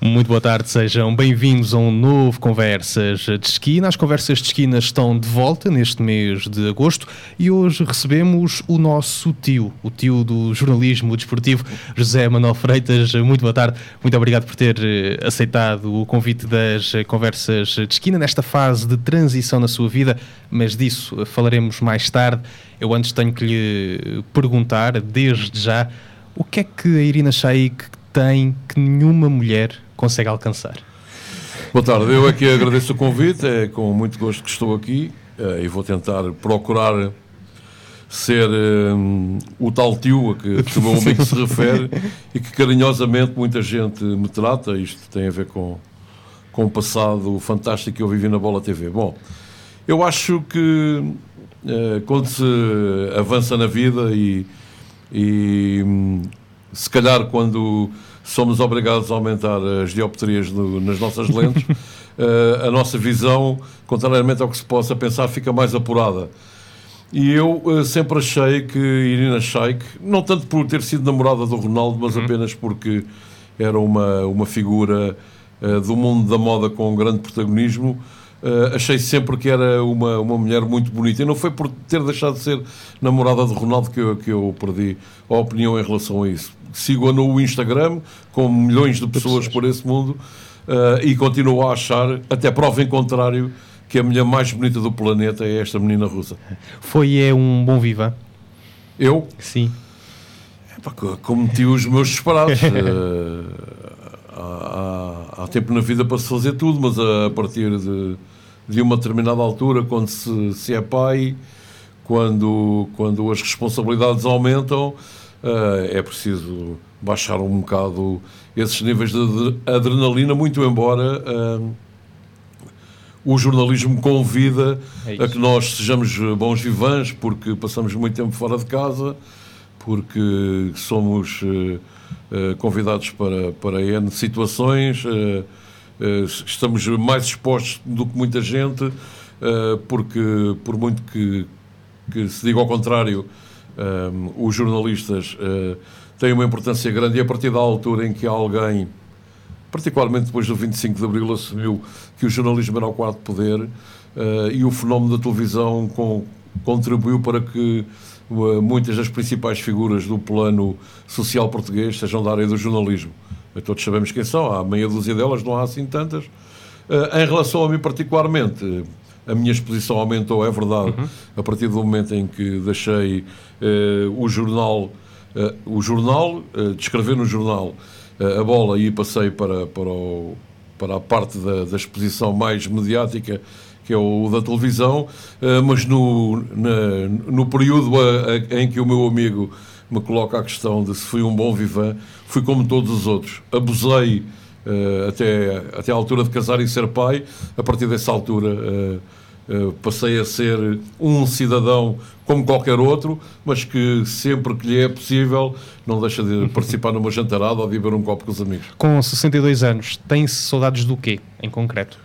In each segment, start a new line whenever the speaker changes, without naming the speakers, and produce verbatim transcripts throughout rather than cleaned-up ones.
Muito boa tarde, sejam bem-vindos a um novo Conversas de Esquina. As Conversas de Esquina estão de volta neste mês de agosto e hoje recebemos o nosso tio, o tio do jornalismo desportivo, José Manuel Freitas. Muito boa tarde, muito obrigado por ter aceitado o convite das Conversas de Esquina nesta fase de transição na sua vida, mas disso falaremos mais tarde. Eu antes tenho que lhe perguntar, desde já, o que é que a Irina Shayk tem que nenhuma mulher consegue alcançar?
Boa tarde, eu aqui agradeço o convite, é com muito gosto que estou aqui e vou tentar procurar ser um, o tal tio a que, que o meu amigo se refere e que carinhosamente muita gente me trata. Isto tem a ver com, com o passado fantástico que eu vivi na Bola T V. Bom, eu acho que uh, quando se avança na vida e, e um, se calhar quando somos obrigados a aumentar as dioptrias no, nas nossas lentes, uh, a nossa visão, contrariamente ao que se possa pensar, fica mais apurada. E eu uh, sempre achei que Irina Shayk, não tanto por ter sido namorada do Ronaldo, mas uhum. apenas porque era uma, uma figura uh, do mundo da moda com um grande protagonismo, uh, achei sempre que era uma, uma mulher muito bonita. E não foi por ter deixado de ser namorada do Ronaldo que eu, que eu perdi a opinião em relação a isso. Sigo-a no Instagram, com milhões de pessoas por esse mundo, uh, e continuo a achar, até prova em contrário, que a mulher mais bonita do planeta é esta menina russa.
Foi é um bom viva?
Eu?
Sim.
É, cometi os meus disparates. uh, há, há, há tempo na vida para se fazer tudo, mas a partir de, de uma determinada altura, quando se, se é pai, quando, quando as responsabilidades aumentam, Uh, é preciso baixar um bocado esses níveis de adrenalina, muito embora uh, o jornalismo convida é a que nós sejamos bons vivants, porque passamos muito tempo fora de casa, porque somos uh, uh, convidados para, para N situações, uh, uh, estamos mais expostos do que muita gente, uh, porque por muito que, que se diga ao contrário, Um, os jornalistas uh, têm uma importância grande, e a partir da altura em que alguém, particularmente depois do vinte e cinco de Abril, assumiu que o jornalismo era o quarto poder, uh, e o fenómeno da televisão com, contribuiu para que uh, muitas das principais figuras do plano social português sejam da área do jornalismo. Todos sabemos quem são, há meia dúzia delas, não há assim tantas. Uh, em relação a mim particularmente, a minha exposição aumentou, é verdade, uhum. a partir do momento em que deixei uh, o jornal, uh, o jornal uh, de escrever no jornal uh, a bola, e passei para, para, o, para a parte da, da exposição mais mediática, que é o da televisão, uh, mas no, na, no período a, a, em que o meu amigo me coloca a questão de se fui um bom vivant, fui como todos os outros. Abusei uh, até, até à altura de casar e ser pai. A partir dessa altura uh, Uh, passei a ser um cidadão como qualquer outro, mas que sempre que lhe é possível não deixa de participar numa jantarada ou de beber um copo com os amigos.
Com sessenta e dois anos, tem-se saudades do quê, em concreto?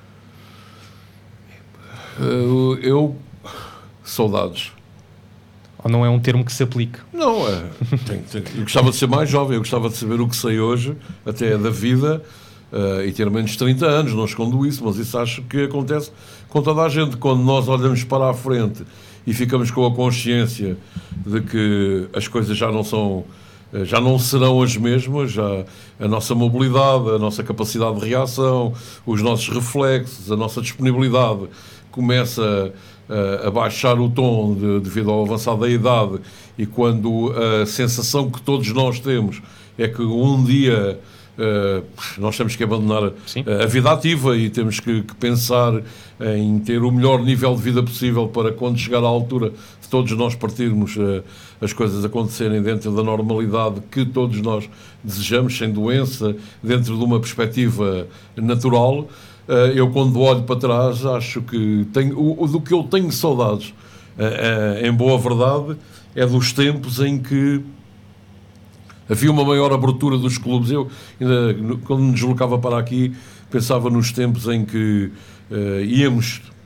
Uh, eu... Saudades.
Ou não é um termo que se aplique?
Não, é, tem, tem, eu gostava de ser mais jovem, eu gostava de saber o que sei hoje, até da vida, uh, e ter menos de trinta anos, não escondo isso, mas isso acho que acontece com toda a gente. Quando nós olhamos para a frente e ficamos com a consciência de que as coisas já não são, já não serão as mesmas, já a nossa mobilidade, a nossa capacidade de reação, os nossos reflexos, a nossa disponibilidade começa a, a baixar o tom de, devido ao avançado da idade, e quando a sensação que todos nós temos é que um dia Uh, nós temos que abandonar Sim. a vida ativa e temos que, que pensar em ter o melhor nível de vida possível para, quando chegar à altura de todos nós partirmos, uh, as coisas acontecerem dentro da normalidade que todos nós desejamos, sem doença, dentro de uma perspectiva natural. Uh, eu, quando olho para trás, acho que tenho, o, o, do que eu tenho saudades, uh, uh, em boa verdade, é dos tempos em que havia uma maior abertura dos clubes. Eu, ainda, quando me deslocava para aqui, pensava nos tempos em que uh, íamos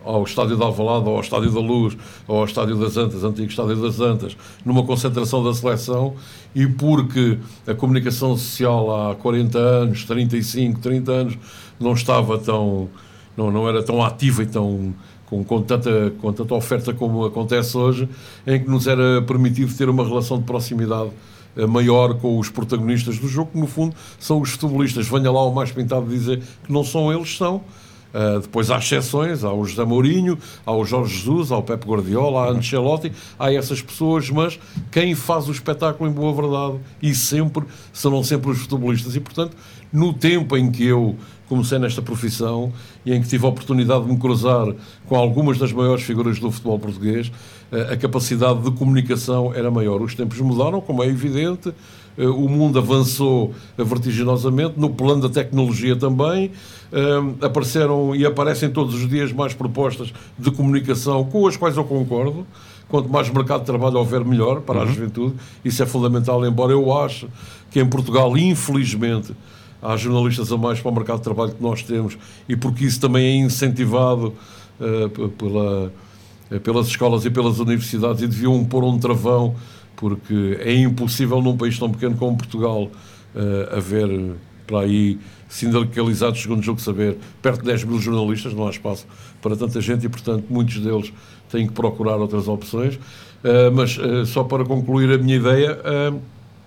ao Estádio de Alvalade, ou ao Estádio da Luz, ou ao Estádio das Antas, antigo Estádio das Antas, numa concentração da seleção, e porque a comunicação social há quarenta anos, trinta e cinco, trinta anos, não estava tão, não, não era tão ativa e tão, com, com, tanta, com tanta oferta como acontece hoje, em que nos era permitido ter uma relação de proximidade maior com os protagonistas do jogo, que no fundo são os futebolistas. Venha lá o mais pintado dizer que não são eles, são. Uh, depois há exceções, há o José Mourinho, há o Jorge Jesus, há o Pep Guardiola, há a Ancelotti, há essas pessoas, mas quem faz o espetáculo em boa verdade e sempre, serão sempre os futebolistas. E portanto, no tempo em que eu comecei nesta profissão e em que tive a oportunidade de me cruzar com algumas das maiores figuras do futebol português, uh, a capacidade de comunicação era maior. Os tempos mudaram, como é evidente, uh, o mundo avançou vertiginosamente, no plano da tecnologia também. Uh, apareceram e aparecem todos os dias mais propostas de comunicação com as quais eu concordo. Quanto mais mercado de trabalho houver, melhor para uhum. a juventude. Isso é fundamental, embora eu ache que em Portugal, infelizmente, há jornalistas a mais para o mercado de trabalho que nós temos, e porque isso também é incentivado uh, pela, uh, pelas escolas e pelas universidades, e deviam pôr um travão, porque é impossível num país tão pequeno como Portugal uh, haver para aí sindicalizados, segundo julgo saber, perto de dez mil jornalistas. Não há espaço para tanta gente e, portanto, muitos deles têm que procurar outras opções. Uh, mas, uh, só para concluir a minha ideia, uh,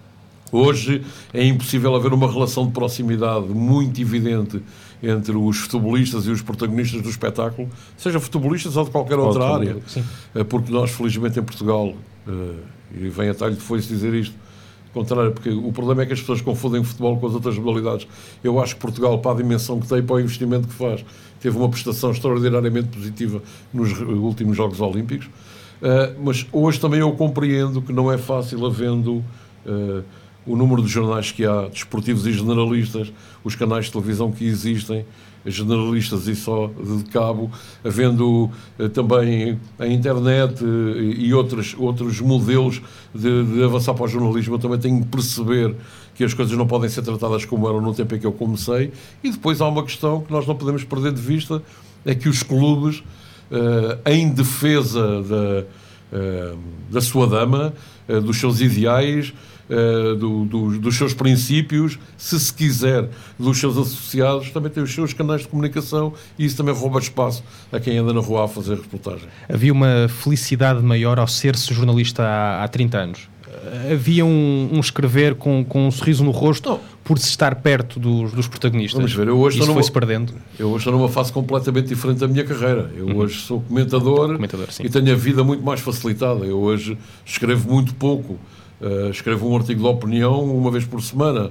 hoje é impossível haver uma relação de proximidade muito evidente entre os futebolistas e os protagonistas do espetáculo, seja futebolistas ou de qualquer outra Outro, área. Sim. Uh, porque nós, felizmente, em Portugal, uh, e vem a talho de foice dizer isto, contrário, porque o problema é que as pessoas confundem futebol com as outras modalidades. Eu acho que Portugal, para a dimensão que tem, para o investimento que faz, teve uma prestação extraordinariamente positiva nos últimos Jogos Olímpicos, uh, mas hoje também eu compreendo que não é fácil, havendo uh, o número de jornais que há, desportivos e generalistas, os canais de televisão que existem, generalistas e só de cabo, havendo uh, também a internet uh, e outros, outros modelos de, de avançar para o jornalismo. Eu também tenho que perceber que as coisas não podem ser tratadas como eram no tempo em que eu comecei. E depois há uma questão que nós não podemos perder de vista, é que os clubes, uh, em defesa da, uh, da sua dama, uh, dos seus ideais, Uh, do, do, dos seus princípios, se se quiser, dos seus associados, também tem os seus canais de comunicação, e isso também rouba espaço a quem anda na rua a fazer reportagem.
Havia uma felicidade maior ao ser-se jornalista há, há trinta anos? Havia um, um escrever com, com um sorriso no rosto Não. por se estar perto dos, dos protagonistas?
Vamos ver, eu hoje
isso
numa,
foi-se perdendo?
Eu hoje estou numa fase completamente diferente da minha carreira. Eu uhum. hoje sou comentador, comentador e tenho a vida muito mais facilitada. Eu hoje escrevo muito pouco. Uh, escrevo um artigo de opinião uma vez por semana.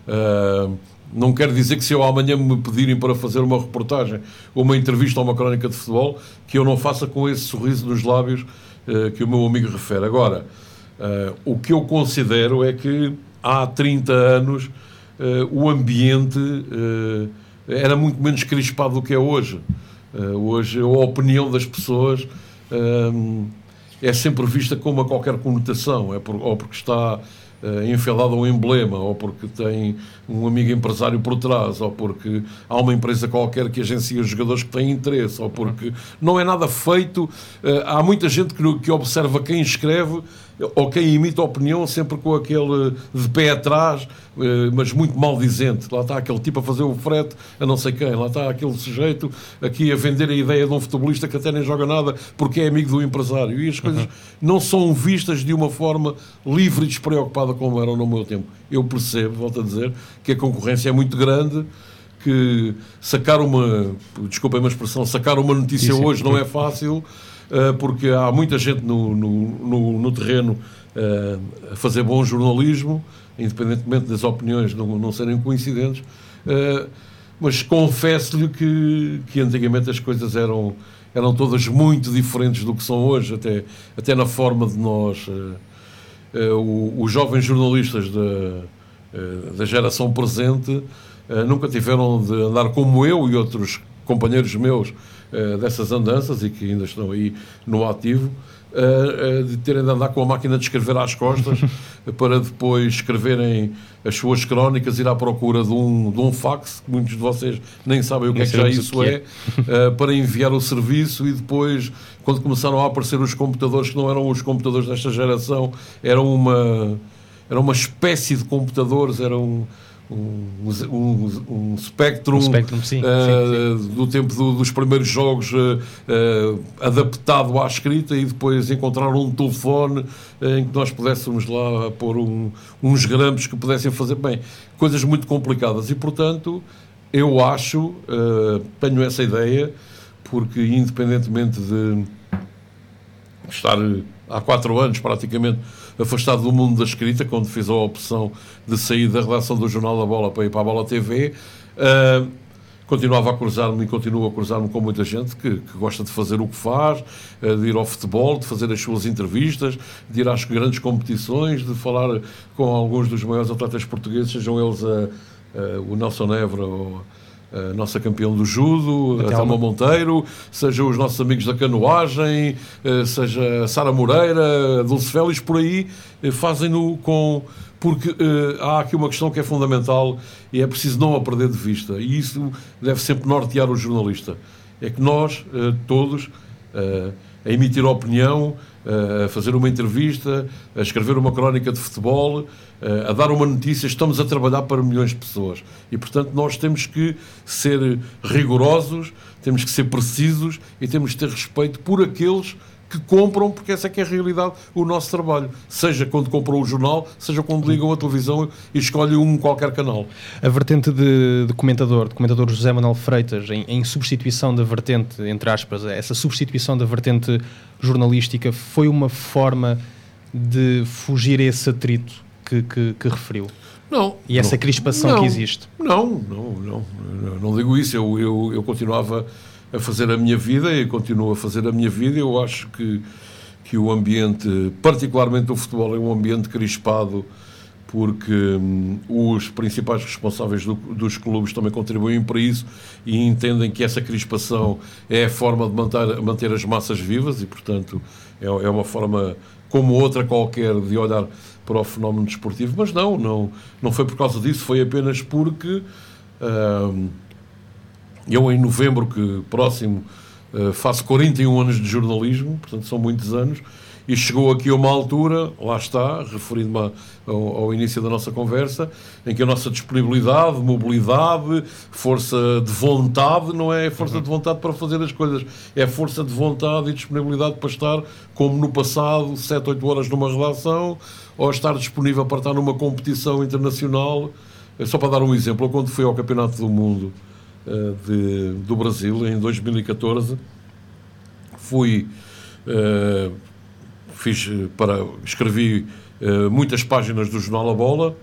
Uh, não quer dizer que se eu amanhã me pedirem para fazer uma reportagem ou uma entrevista ou uma crónica de futebol, que eu não faça com esse sorriso nos lábios uh, que o meu amigo refere. Agora, uh, o que eu considero é que há trinta anos uh, o ambiente uh, era muito menos crispado do que é hoje. Uh, hoje a opinião das pessoas uh, é sempre vista com uma qualquer conotação, é por, ou porque está uh, enfeilado a um emblema, ou porque tem um amigo empresário por trás, ou porque há uma empresa qualquer que agencia os jogadores que têm interesse, ou porque não é nada feito. Uh, há muita gente que, que observa quem escreve ou quem imita a opinião sempre com aquele de pé atrás, mas muito maldizente. Lá está aquele tipo a fazer o frete a não sei quem, lá está aquele sujeito aqui a vender a ideia de um futebolista que até nem joga nada porque é amigo do empresário, e as coisas uhum. não são vistas de uma forma livre e despreocupada como eram no meu tempo. Eu percebo, volto a dizer, que a concorrência é muito grande, que sacar uma, desculpem uma expressão, sacar uma notícia sim, sim. hoje não é fácil, porque há muita gente no, no, no, no terreno uh, a fazer bom jornalismo, independentemente das opiniões não, não serem coincidentes, uh, mas confesso-lhe que, que antigamente as coisas eram, eram todas muito diferentes do que são hoje, até, até na forma de nós. Uh, uh, os jovens jornalistas da, uh, da geração presente uh, nunca tiveram de andar como eu e outros companheiros meus dessas andanças, e que ainda estão aí no ativo, uh, uh, de terem de andar com a máquina de escrever às costas para depois escreverem as suas crónicas, ir à procura de um, de um fax, que muitos de vocês nem sabem o que é que já isso é, é. Uh, para enviar o serviço, e depois, quando começaram a aparecer os computadores, que não eram os computadores desta geração, eram uma, era uma espécie de computadores, eram um, um, um Spectrum,
um Spectrum sim,
uh,
sim, sim.
do tempo do, dos primeiros jogos, uh, uh, adaptado à escrita, e depois encontraram um telefone uh, em que nós pudéssemos lá pôr um, uns grampos que pudessem fazer bem, coisas muito complicadas. E portanto eu acho, uh, tenho essa ideia, porque independentemente de estar há quatro anos praticamente afastado do mundo da escrita, quando fiz a opção de sair da redação do Jornal da Bola para ir para a Bola T V, uh, continuava a cruzar-me e continuo a cruzar-me com muita gente que, que gosta de fazer o que faz, uh, de ir ao futebol, de fazer as suas entrevistas, de ir às grandes competições, de falar com alguns dos maiores atletas portugueses, sejam eles uh, uh, o Nelson Évora ou a nossa campeão do judo, a Thelma Monteiro, seja os nossos amigos da canoagem, seja a Sara Moreira, a Dulce Félix, por aí, fazem-no com... Porque uh, há aqui uma questão que é fundamental e é preciso não a perder de vista, e isso deve sempre nortear o jornalista. É que nós, uh, todos, uh, a emitir opinião, uh, a fazer uma entrevista, a escrever uma crónica de futebol, uh, a dar uma notícia, estamos a trabalhar para milhões de pessoas. E, portanto, nós temos que ser rigorosos, temos que ser precisos e temos que ter respeito por aqueles que compram, porque essa é que é a realidade, o nosso trabalho. Seja quando compram o jornal, seja quando ligam a televisão e escolhem um qualquer canal.
A vertente de, de comentador, de comentador José Manuel Freitas, em, em substituição da vertente, entre aspas, essa substituição da vertente jornalística foi uma forma de fugir a esse atrito que, que, que referiu?
Não.
E essa
não,
crispação
não,
que existe?
Não, não, não, não, não digo isso. Eu, eu, eu continuava a fazer a minha vida e continuo a fazer a minha vida. Eu acho que, que o ambiente, particularmente o futebol, é um ambiente crispado, porque hum, os principais responsáveis do, dos clubes também contribuem para isso e entendem que essa crispação é a forma de manter, manter as massas vivas e, portanto, é, é uma forma como outra qualquer de olhar para o fenómeno desportivo. Mas não, não, não foi por causa disso, foi apenas porque... Hum, eu, em novembro, que próximo, uh, faço quarenta e um anos de jornalismo, portanto são muitos anos, e chegou aqui a uma altura, lá está, referindo-me ao, ao início da nossa conversa, em que a nossa disponibilidade, mobilidade, força de vontade, não é força de vontade para fazer as coisas, é força de vontade e disponibilidade para estar, como no passado, sete, oito horas numa redação, ou estar disponível para estar numa competição internacional. Só para dar um exemplo, eu quando fui ao Campeonato do Mundo De, do Brasil em dois mil e catorze, fui uh, fiz para escrevi uh, muitas páginas do jornal A Bola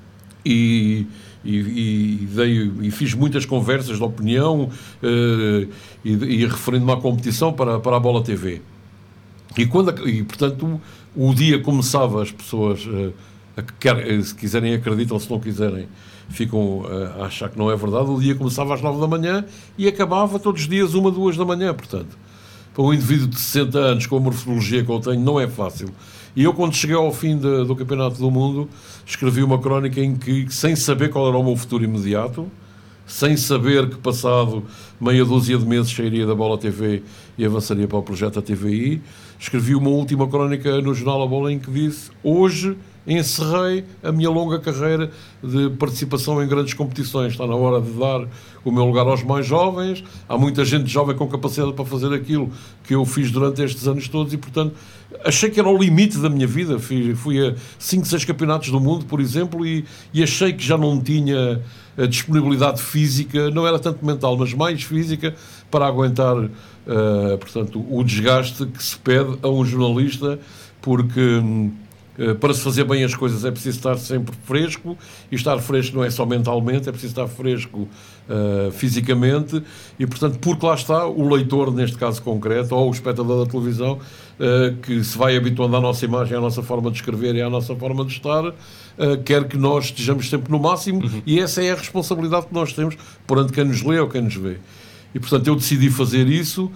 e, e, e, dei, e fiz muitas conversas de opinião uh, e, e referindo-me à competição para, para a Bola T V, e, quando, e portanto o dia começava, as pessoas uh, a, quer, se quiserem acreditam, se não quiserem ficam a achar que não é verdade, o dia começava às nove da manhã e acabava todos os dias uma, duas da manhã, portanto, para um indivíduo de sessenta anos com a morfologia que eu tenho, não é fácil. E eu, quando cheguei ao fim de, do Campeonato do Mundo, escrevi uma crónica em que, sem saber qual era o meu futuro imediato, sem saber que passado meia dúzia de meses sairia da Bola T V e avançaria para o projeto da T V I, escrevi uma última crónica no jornal A Bola em que disse: hoje encerrei a minha longa carreira de participação em grandes competições. Está na hora de dar o meu lugar aos mais jovens. Há muita gente jovem com capacidade para fazer aquilo que eu fiz durante estes anos todos e, portanto, achei que era o limite da minha vida. Fui, fui a cinco, seis campeonatos do mundo, por exemplo, e, e achei que já não tinha a disponibilidade física, não era tanto mental, mas mais física, para aguentar, uh, portanto, o desgaste que se pede a um jornalista, porque... Um, para se fazer bem as coisas é preciso estar sempre fresco, e estar fresco não é só mentalmente, é preciso estar fresco uh, fisicamente, e portanto, porque lá está o leitor, neste caso concreto, ou o espectador da televisão, uh, que se vai habituando à nossa imagem, à nossa forma de escrever e à nossa forma de estar, uh, quer que nós estejamos sempre no máximo, uhum. E essa é a responsabilidade que nós temos perante quem nos lê ou quem nos vê. E portanto eu decidi fazer isso.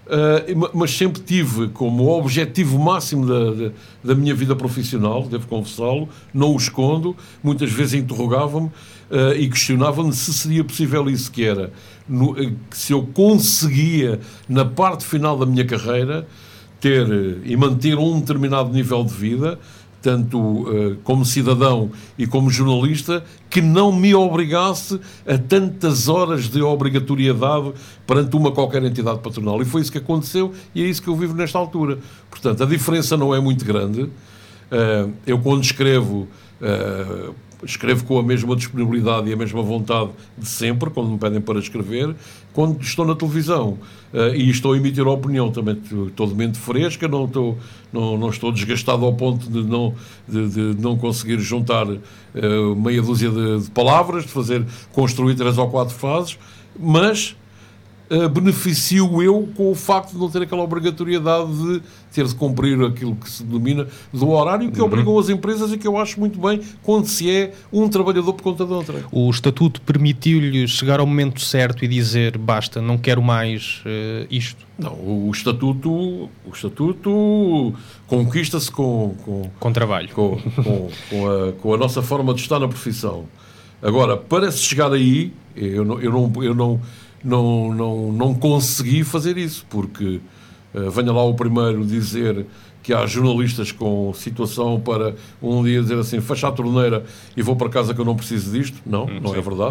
uh, mas sempre tive como objetivo máximo da, da, da minha vida profissional, devo confessá-lo, não o escondo, muitas vezes interrogava-me uh, e questionava-me se seria possível isso, que era, no, uh, se eu conseguia, na parte final da minha carreira, ter uh, e manter um determinado nível de vida, tanto uh, como cidadão e como jornalista, que não me obrigasse a tantas horas de obrigatoriedade perante uma qualquer entidade patronal. E foi isso que aconteceu e é isso que eu vivo nesta altura. Portanto, a diferença não é muito grande. Uh, eu, quando escrevo, uh, escrevo com a mesma disponibilidade e a mesma vontade de sempre, quando me pedem para escrever. Quando estou na televisão uh, e estou a emitir a opinião, também estou de mente fresca, não estou, não, não estou desgastado ao ponto de não, de, de não conseguir juntar uh, meia dúzia de, de palavras, de fazer, construir três ou quatro frases, mas Uh, beneficio eu com o facto de não ter aquela obrigatoriedade de ter de cumprir aquilo que se denomina do horário que uhum. obrigam as empresas e que eu acho muito bem quando se é um trabalhador por conta de outra.
O Estatuto permitiu-lhe chegar ao momento certo e dizer basta, não quero mais uh, isto?
Não, o Estatuto, o estatuto conquista-se com, com,
com trabalho,
com, com, com, a, com a nossa forma de estar na profissão. Agora, para se chegar aí, eu não... Eu não, eu não Não, não, não consegui fazer isso, porque uh, venha lá o primeiro dizer que há jornalistas com situação para um dia dizer assim, fecha a torneira e vou para casa que eu não preciso disto. Não, hum, não sim. é verdade.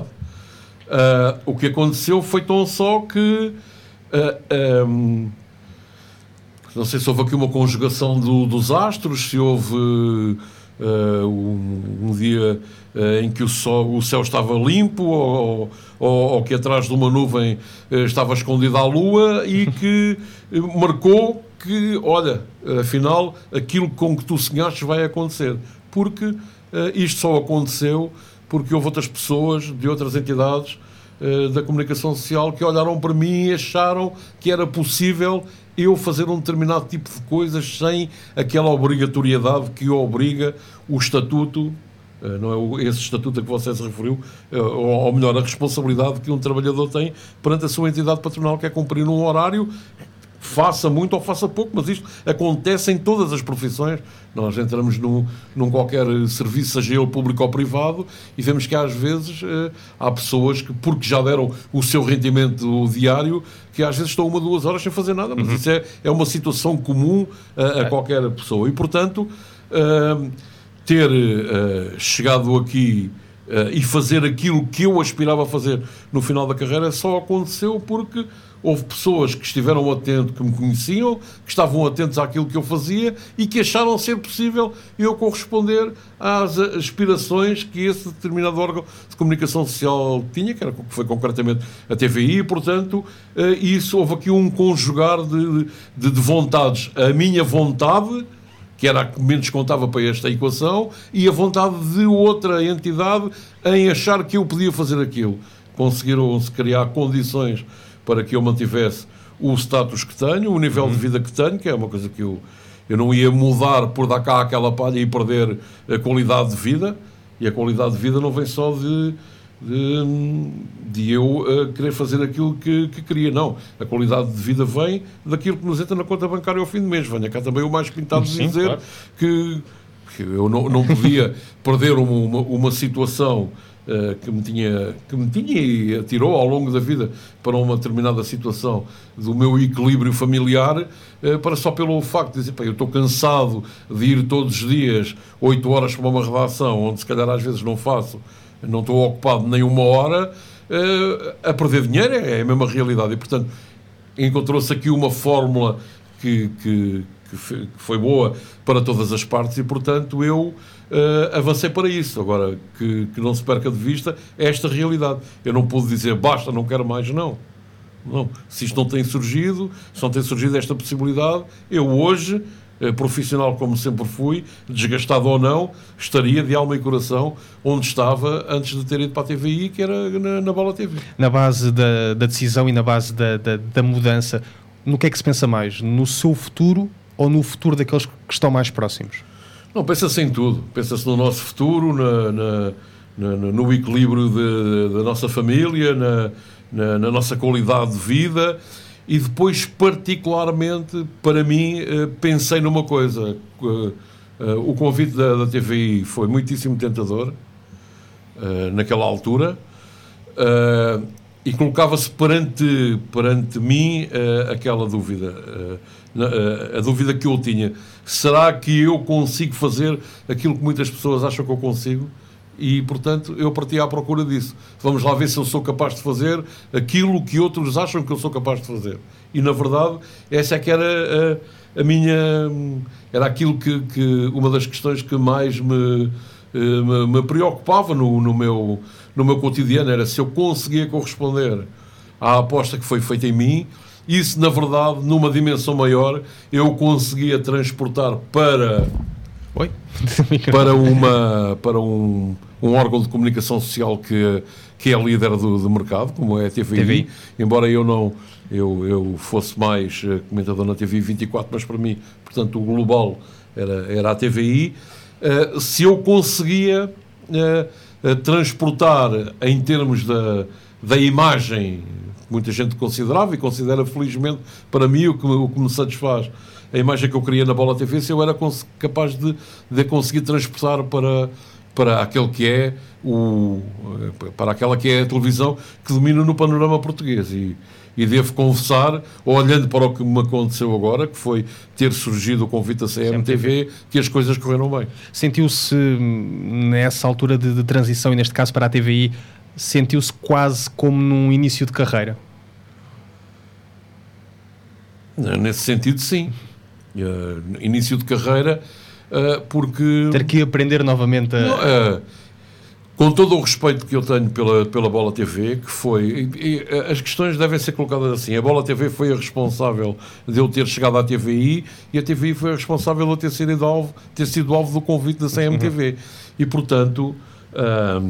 Uh, o que aconteceu foi tão só que uh, um, não sei se houve aqui uma conjugação do, dos astros, se houve uh, um, um dia uh, em que o, sol, o céu estava limpo ou, ou, ou que atrás de uma nuvem uh, estava escondida a lua e que uh, marcou que, olha, afinal, aquilo com que tu sonhaste vai acontecer. Porque uh, isto só aconteceu porque houve outras pessoas de outras entidades uh, da comunicação social que olharam para mim e acharam que era possível eu fazer um determinado tipo de coisas sem aquela obrigatoriedade que obriga o estatuto, não é esse estatuto a que você se referiu, ou melhor, a responsabilidade que um trabalhador tem perante a sua entidade patronal, que é cumprir um horário, faça muito ou faça pouco, mas isto acontece em todas as profissões. Nós entramos num, num qualquer serviço, seja ele público ou privado, e vemos que às vezes eh, há pessoas que, porque já deram o seu rendimento diário, que às vezes estão uma, duas horas sem fazer nada, mas uhum. isso é, é uma situação comum a, a qualquer pessoa. E, portanto, uh, ter uh, chegado aqui uh, e fazer aquilo que eu aspirava a fazer no final da carreira só aconteceu porque houve pessoas que estiveram atentos, que me conheciam, que estavam atentos àquilo que eu fazia e que acharam ser possível eu corresponder às aspirações que esse determinado órgão de comunicação social tinha, que, era, que foi concretamente a T V I, e, portanto, isso, houve aqui um conjugar de, de, de vontades. A minha vontade, que era a que menos contava para esta equação, e a vontade de outra entidade em achar que eu podia fazer aquilo. Conseguiram-se criar condições para que eu mantivesse o status que tenho, o nível uhum. de vida que tenho, que é uma coisa que eu, eu não ia mudar por dar cá aquela palha e perder a qualidade de vida, e a qualidade de vida não vem só de, de, de eu uh, querer fazer aquilo que, que queria, não. A qualidade de vida vem daquilo que nos entra na conta bancária ao fim do mês. Venha cá também o mais pintado de dizer claro. que, que eu não, não podia perder uma, uma, uma situação Uh, que, me tinha, que me tinha e atirou ao longo da vida para uma determinada situação do meu equilíbrio familiar, uh, para só pelo facto de dizer, pá, eu estou cansado de ir todos os dias oito horas para uma redação, onde se calhar às vezes não faço, não estou ocupado nem uma hora, uh, a perder dinheiro é a mesma realidade. E, portanto, encontrou-se aqui uma fórmula que, que, que foi boa para todas as partes e, portanto, eu Uh, avancei para isso. Agora, que, que não se perca de vista esta realidade. Eu não pude dizer basta, não quero mais, não. não. Se isto não tem surgido, se não tem surgido esta possibilidade, eu hoje, uh, profissional como sempre fui, desgastado ou não, estaria de alma e coração onde estava antes de ter ido para a T V I, que era na, na Bola T V.
Na base da, da decisão e na base da, da, da mudança, no que é que se pensa mais? No seu futuro ou no futuro daqueles que estão mais próximos?
Não, pensa-se em tudo. Pensa-se no nosso futuro, na, na, na, no equilíbrio de, da nossa família, na, na, na nossa qualidade de vida e depois, particularmente, para mim, pensei numa coisa. O convite da, da T V I foi muitíssimo tentador, naquela altura, e colocava-se perante, perante mim aquela dúvida. A dúvida que eu tinha. Será que eu consigo fazer aquilo que muitas pessoas acham que eu consigo? E, portanto, eu parti à procura disso. Vamos lá ver se eu sou capaz de fazer aquilo que outros acham que eu sou capaz de fazer. E, na verdade, essa é que era a, a minha... Era aquilo que, que... Uma das questões que mais me, me, me preocupava no, no, meu, no meu cotidiano era se eu conseguia corresponder à aposta que foi feita em mim. Isso, na verdade, numa dimensão maior, eu conseguia transportar para...
Oi?
para uma para um, um órgão de comunicação social que, que é líder do, do mercado, como é a T V I, T V I. Embora eu não eu, eu fosse mais comentador na T V I vinte e quatro, mas para mim, portanto, o global era, era a T V I. Uh, se eu conseguia uh, uh, transportar em termos da, da imagem, muita gente considerava e considera felizmente para mim o que, o que me satisfaz, a imagem que eu queria na Bola T V, se eu era capaz de, de conseguir transportar para, para aquele que é o, para aquela que é a televisão que domina no panorama português. E, e devo confessar, olhando para o que me aconteceu agora, que foi ter surgido o convite da C M T V, que as coisas correram bem.
Sentiu-se, nessa altura de, de transição, e neste caso para a T V I, sentiu-se quase como num início de carreira?
Nesse sentido, sim. Uh, início de carreira, uh, porque...
Ter que aprender novamente a...
Não, uh, com todo o respeito que eu tenho pela, pela Bola T V, que foi... E, e, as questões devem ser colocadas assim. A Bola T V foi a responsável de eu ter chegado à T V I e a T V I foi a responsável de eu ter sido alvo, ter sido alvo do convite da C M T V. Uhum. E, portanto, uh,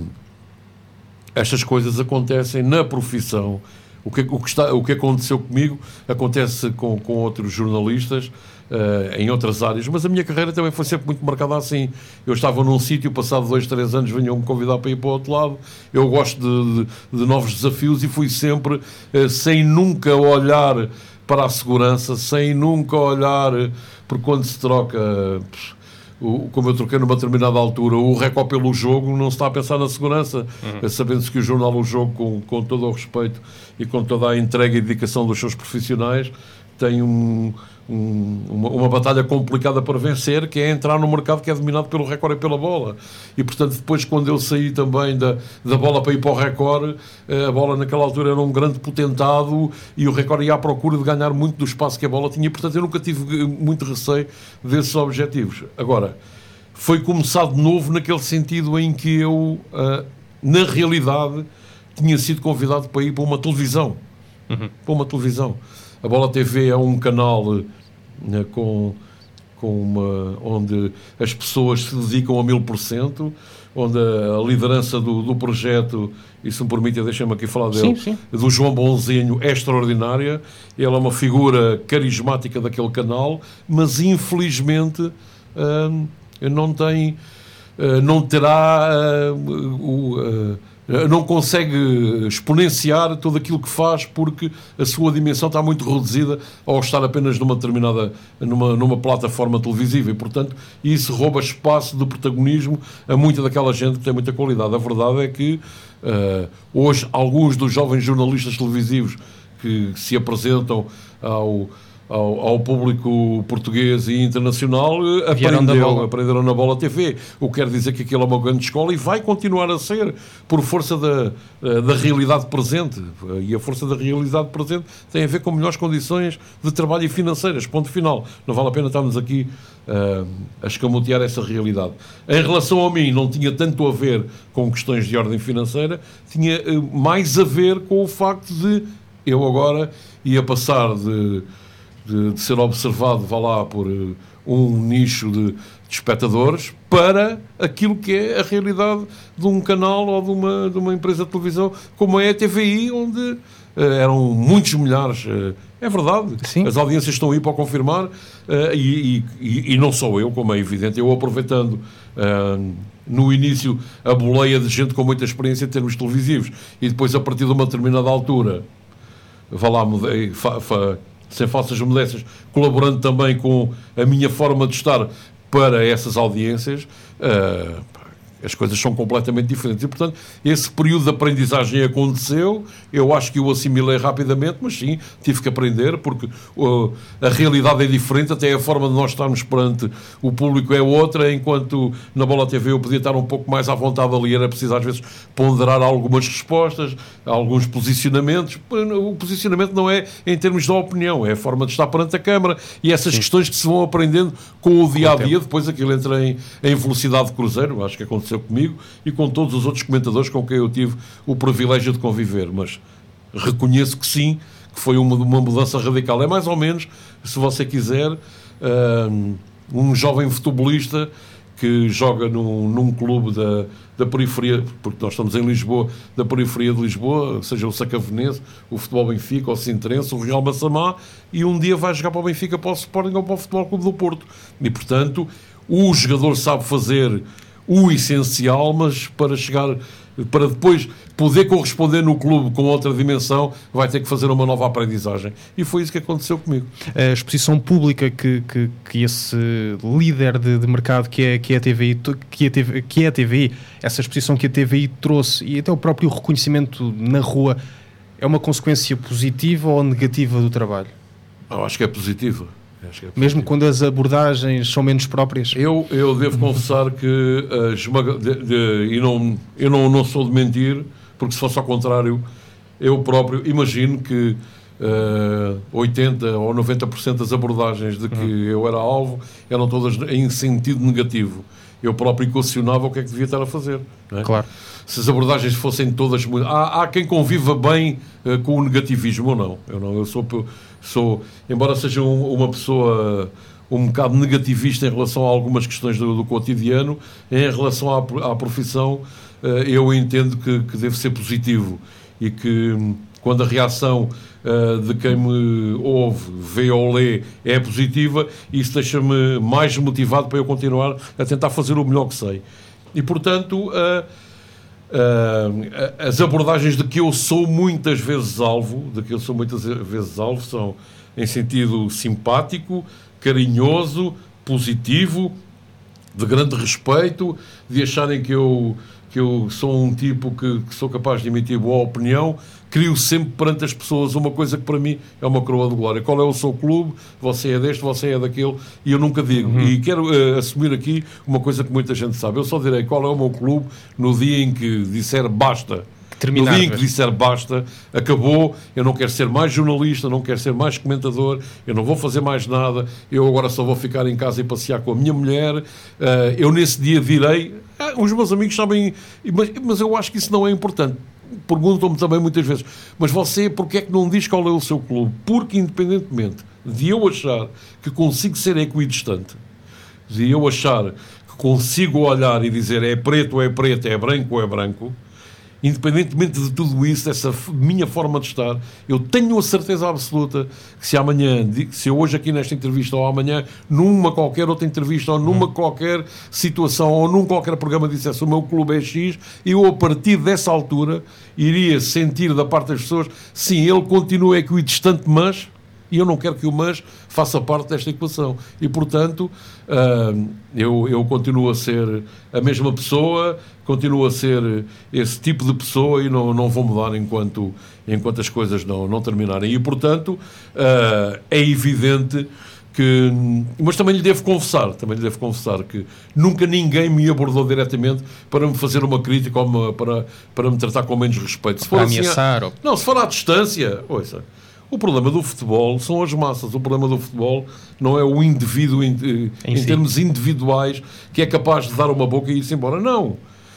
estas coisas acontecem na profissão. O que, o que, está, o que aconteceu comigo acontece com, com outros jornalistas uh, em outras áreas, mas a minha carreira também foi sempre muito marcada assim. Eu estava num sítio, passado dois, três anos vinham-me convidar para ir para o outro lado. Eu gosto de, de, de novos desafios e fui sempre uh, sem nunca olhar para a segurança, sem nunca olhar, porque quando se troca... Uh, O, como eu troquei numa determinada altura o recorde pelo jogo, não se está a pensar na segurança, uhum. sabendo-se que o jornal O Jogo, com, com todo o respeito e com toda a entrega e dedicação dos seus profissionais, tem um, um, uma, uma batalha complicada para vencer, que é entrar no mercado que é dominado pelo recorde e pela bola. E, portanto, depois, quando eu saí também da, da bola para ir para o recorde, a bola naquela altura era um grande potentado e o recorde ia à procura de ganhar muito do espaço que a bola tinha. Portanto, eu nunca tive muito receio desses objetivos. Agora, foi começar de novo naquele sentido em que eu, na realidade, tinha sido convidado para ir para uma televisão. Uhum. Para uma televisão. A Bola T V é um canal né, com, com uma, onde as pessoas se dedicam a mil por cento, onde a liderança do, do projeto, e se me permite, deixa-me aqui falar dele, sim, sim. do João Bonzinho, é extraordinária. Ele é uma figura carismática daquele canal, mas infelizmente hum, não tem, não terá hum, o... Hum, não consegue exponenciar tudo aquilo que faz porque a sua dimensão está muito reduzida ao estar apenas numa determinada numa, numa plataforma televisiva e, portanto, isso rouba espaço de protagonismo a muita daquela gente que tem muita qualidade. A verdade é que uh, hoje alguns dos jovens jornalistas televisivos que se apresentam ao Ao, ao público português e internacional aprendeu, aprenderam na Bola T V, o que quer dizer que aquilo é uma grande escola e vai continuar a ser por força da, da realidade presente, e a força da realidade presente tem a ver com melhores condições de trabalho e financeiras, ponto final. Não vale a pena estarmos aqui uh, a escamotear essa realidade. Em relação a mim, não tinha tanto a ver com questões de ordem financeira, tinha uh, mais a ver com o facto de eu agora ia passar de De, de ser observado, vá lá, por uh, um nicho de, de espectadores para aquilo que é a realidade de um canal ou de uma, de uma empresa de televisão como é a T V I, onde uh, eram muitos milhares. Uh, é verdade. Sim. As audiências estão aí para confirmar uh, e, e, e não só eu, como é evidente, eu aproveitando uh, no início a boleia de gente com muita experiência em termos televisivos e depois a partir de uma determinada altura vá lá, fa, fa, sem falsas modéstias, colaborando também com a minha forma de estar para essas audiências, uh, as coisas são completamente diferentes. E, portanto, esse período de aprendizagem aconteceu, eu acho que o assimilei rapidamente, mas sim, tive que aprender, porque uh, a realidade é diferente, até a forma de nós estarmos perante o público é outra, enquanto na Bola T V eu podia estar um pouco mais à vontade ali, era preciso às vezes ponderar algumas respostas, alguns posicionamentos. O posicionamento não é em termos da opinião, é a forma de estar perante a Câmara, e essas sim. questões que se vão aprendendo com o dia-a-dia, depois aquilo entra em, em velocidade de cruzeiro, acho que aconteceu comigo e com todos os outros comentadores com quem eu tive o privilégio de conviver, mas reconheço que sim, que foi uma, uma mudança radical. É mais ou menos, se você quiser, um, um jovem futebolista que joga num, num clube da, da periferia, porque nós estamos em Lisboa, da periferia de Lisboa, seja o Sacavenense, o Futebol Benfica, o Sintrense, o Real Massamá, e um dia vai jogar para o Benfica, para o Sporting ou para o Futebol Clube do Porto. E, portanto, o jogador sabe fazer o essencial, mas para chegar, para depois poder corresponder no clube com outra dimensão, vai ter que fazer uma nova aprendizagem. E foi isso que aconteceu comigo.
A exposição pública que, que, que esse líder de, de mercado que é, que, é a T V I, que, é a T V, que é a T V I, essa exposição que a T V I trouxe, e até o próprio reconhecimento na rua, é uma consequência positiva ou negativa do trabalho?
Eu acho que é positiva. Acho que é
Mesmo quando as abordagens são menos próprias?
Eu, eu devo confessar que a esmaga, de, de, e não, eu não, não sou de mentir, porque se fosse ao contrário, eu próprio imagino que uh, oitenta ou noventa por cento das abordagens de que uhum. eu era alvo eram todas em sentido negativo. Eu próprio equacionava o que é que devia estar a fazer. Não é?
Claro.
Se as abordagens fossem todas... Há, há quem conviva bem uh, com o negativismo ou não. Eu não, eu sou... sou embora seja um, uma pessoa um bocado negativista em relação a algumas questões do, do cotidiano, em relação à, à profissão, uh, eu entendo que, que deve ser positivo. E que um, quando a reação uh, de quem me ouve, vê ou lê é positiva, isso deixa-me mais motivado para eu continuar a tentar fazer o melhor que sei. E, portanto... Uh, Uh, as abordagens de que eu sou muitas vezes alvo, de que eu sou muitas vezes alvo, são em sentido simpático, carinhoso, positivo, de grande respeito, de acharem que eu, que eu sou um tipo que, que sou capaz de emitir boa opinião. Crio sempre perante as pessoas uma coisa que para mim é uma coroa de glória. Qual é o seu clube? Você é deste, você é daquele, e eu nunca digo. Uhum. E quero uh, assumir aqui uma coisa que muita gente sabe. Eu só direi qual é o meu clube no dia em que disser basta. Terminar, no dia em que disser basta, acabou, eu não quero ser mais jornalista, não quero ser mais comentador, eu não vou fazer mais nada, eu agora só vou ficar em casa e passear com a minha mulher. Uh, eu nesse dia direi, ah, os meus amigos sabem, mas, mas eu acho que isso não é importante. Perguntam-me também muitas vezes, mas você porque é que não diz qual é o seu clube? Porque independentemente de eu achar que consigo ser equidistante, de eu achar que consigo olhar e dizer é preto ou é preto, é branco ou é branco, independentemente de tudo isso, dessa minha forma de estar, eu tenho a certeza absoluta que se amanhã, se eu hoje aqui nesta entrevista ou amanhã, numa qualquer outra entrevista ou numa qualquer situação ou num qualquer programa dissesse o meu clube é X, eu a partir dessa altura iria sentir da parte das pessoas, sim, ele continua equidistante, mas... e eu não quero que o mas faça parte desta equação. E, portanto, uh, eu, eu continuo a ser a mesma pessoa, continuo a ser esse tipo de pessoa e não, não vou mudar enquanto, enquanto as coisas não, não terminarem. E, portanto, uh, é evidente que... Mas também lhe devo confessar, também lhe devo confessar que nunca ninguém me abordou diretamente para me fazer uma crítica ou uma, para, para me tratar com menos respeito. Se for
para
assim,
ameaçar? Ou...
Não, se for à distância, ouça... O problema do futebol são as massas. O problema do futebol não é o indivíduo em, em, em si. Termos individuais que é capaz de dar uma boca e ir-se embora. Não.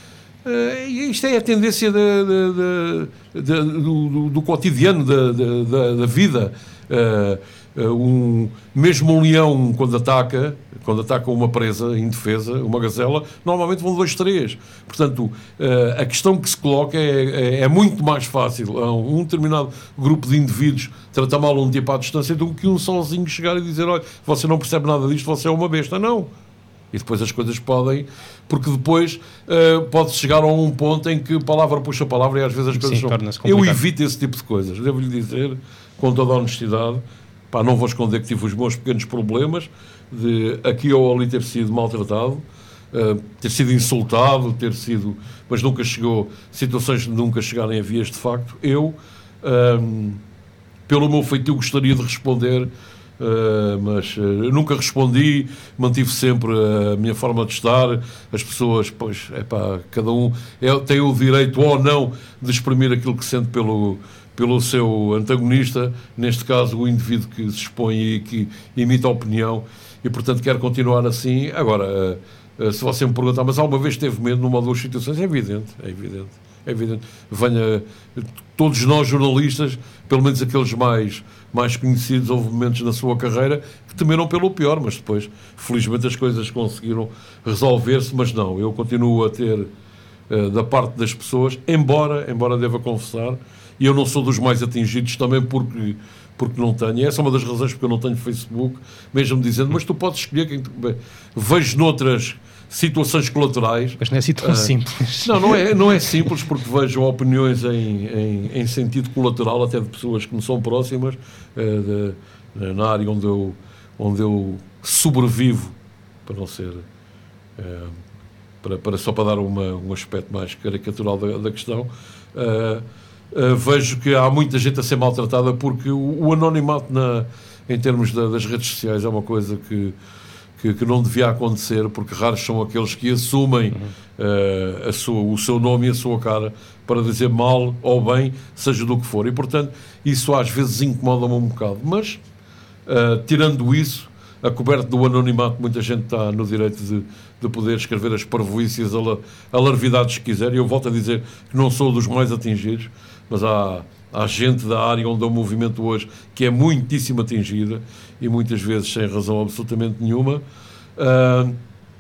Uh, isto é a tendência de, de, de, de, do, do, do cotidiano da, da, da vida. Uh, uh, um, mesmo um leão, quando ataca, quando ataca uma presa indefesa, uma gazela, normalmente vão dois, três. Portanto, uh, a questão que se coloca é, é, é muito mais fácil a um determinado grupo de indivíduos tratar mal um tipo à distância do que um sozinho chegar e dizer, olha, você não percebe nada disto, você é uma besta. Não. E depois as coisas podem... Porque depois uh, pode chegar a um ponto em que palavra puxa palavra e às vezes as coisas
Sim,
são... Eu evito esse tipo de coisas. Devo-lhe dizer, com toda a honestidade, pá, não vou esconder que tive os meus pequenos problemas de aqui ou ali ter sido maltratado, uh, ter sido insultado, ter sido... Mas nunca chegou... Situações de nunca chegarem a vias de facto. Eu, um, pelo meu feitio, gostaria de responder... Uh, mas uh, eu nunca respondi, mantive sempre a minha forma de estar. As pessoas, pois, é pá, cada um é, tem o direito ou não de exprimir aquilo que sente pelo, pelo seu antagonista, neste caso o indivíduo que se expõe e que imita a opinião, e portanto quero continuar assim. Agora, uh, uh, se você me perguntar, mas alguma vez teve medo numa ou duas situações, é evidente, é evidente. É evidente. Venha, todos nós jornalistas, pelo menos aqueles mais, mais conhecidos, houve momentos na sua carreira que temeram pelo pior, mas depois, felizmente, as coisas conseguiram resolver-se. Mas não, eu continuo a ter, uh, da parte das pessoas, embora, embora deva confessar, e eu não sou dos mais atingidos também porque, porque não tenho. E essa é uma das razões porque eu não tenho Facebook, mesmo dizendo, mas tu podes escolher quem tu... Bem, vejo noutras situações colaterais.
Mas não é assim tão uh, simples.
Não, não é, não é simples, porque vejo opiniões em, em, em sentido colateral, até de pessoas que me são próximas, uh, de, de, na área onde eu, onde eu sobrevivo, para não ser... Uh, para, para, só para dar uma, um aspecto mais caricatural da, da questão, uh, uh, vejo que há muita gente a ser maltratada porque o, o anonimato na, em termos da, das redes sociais é uma coisa que Que, que não devia acontecer, porque raros são aqueles que assumem uh, a sua, o seu nome e a sua cara para dizer mal ou bem, seja do que for. E, portanto, isso às vezes incomoda-me um bocado. Mas, uh, tirando isso, a coberto do anonimato, muita gente está no direito de, de poder escrever as parvoícias, a larvidades que quiser. E eu volto a dizer que não sou dos mais atingidos, mas há... Há gente da área onde o movimento hoje que é muitíssimo atingida e muitas vezes sem razão absolutamente nenhuma. Uh,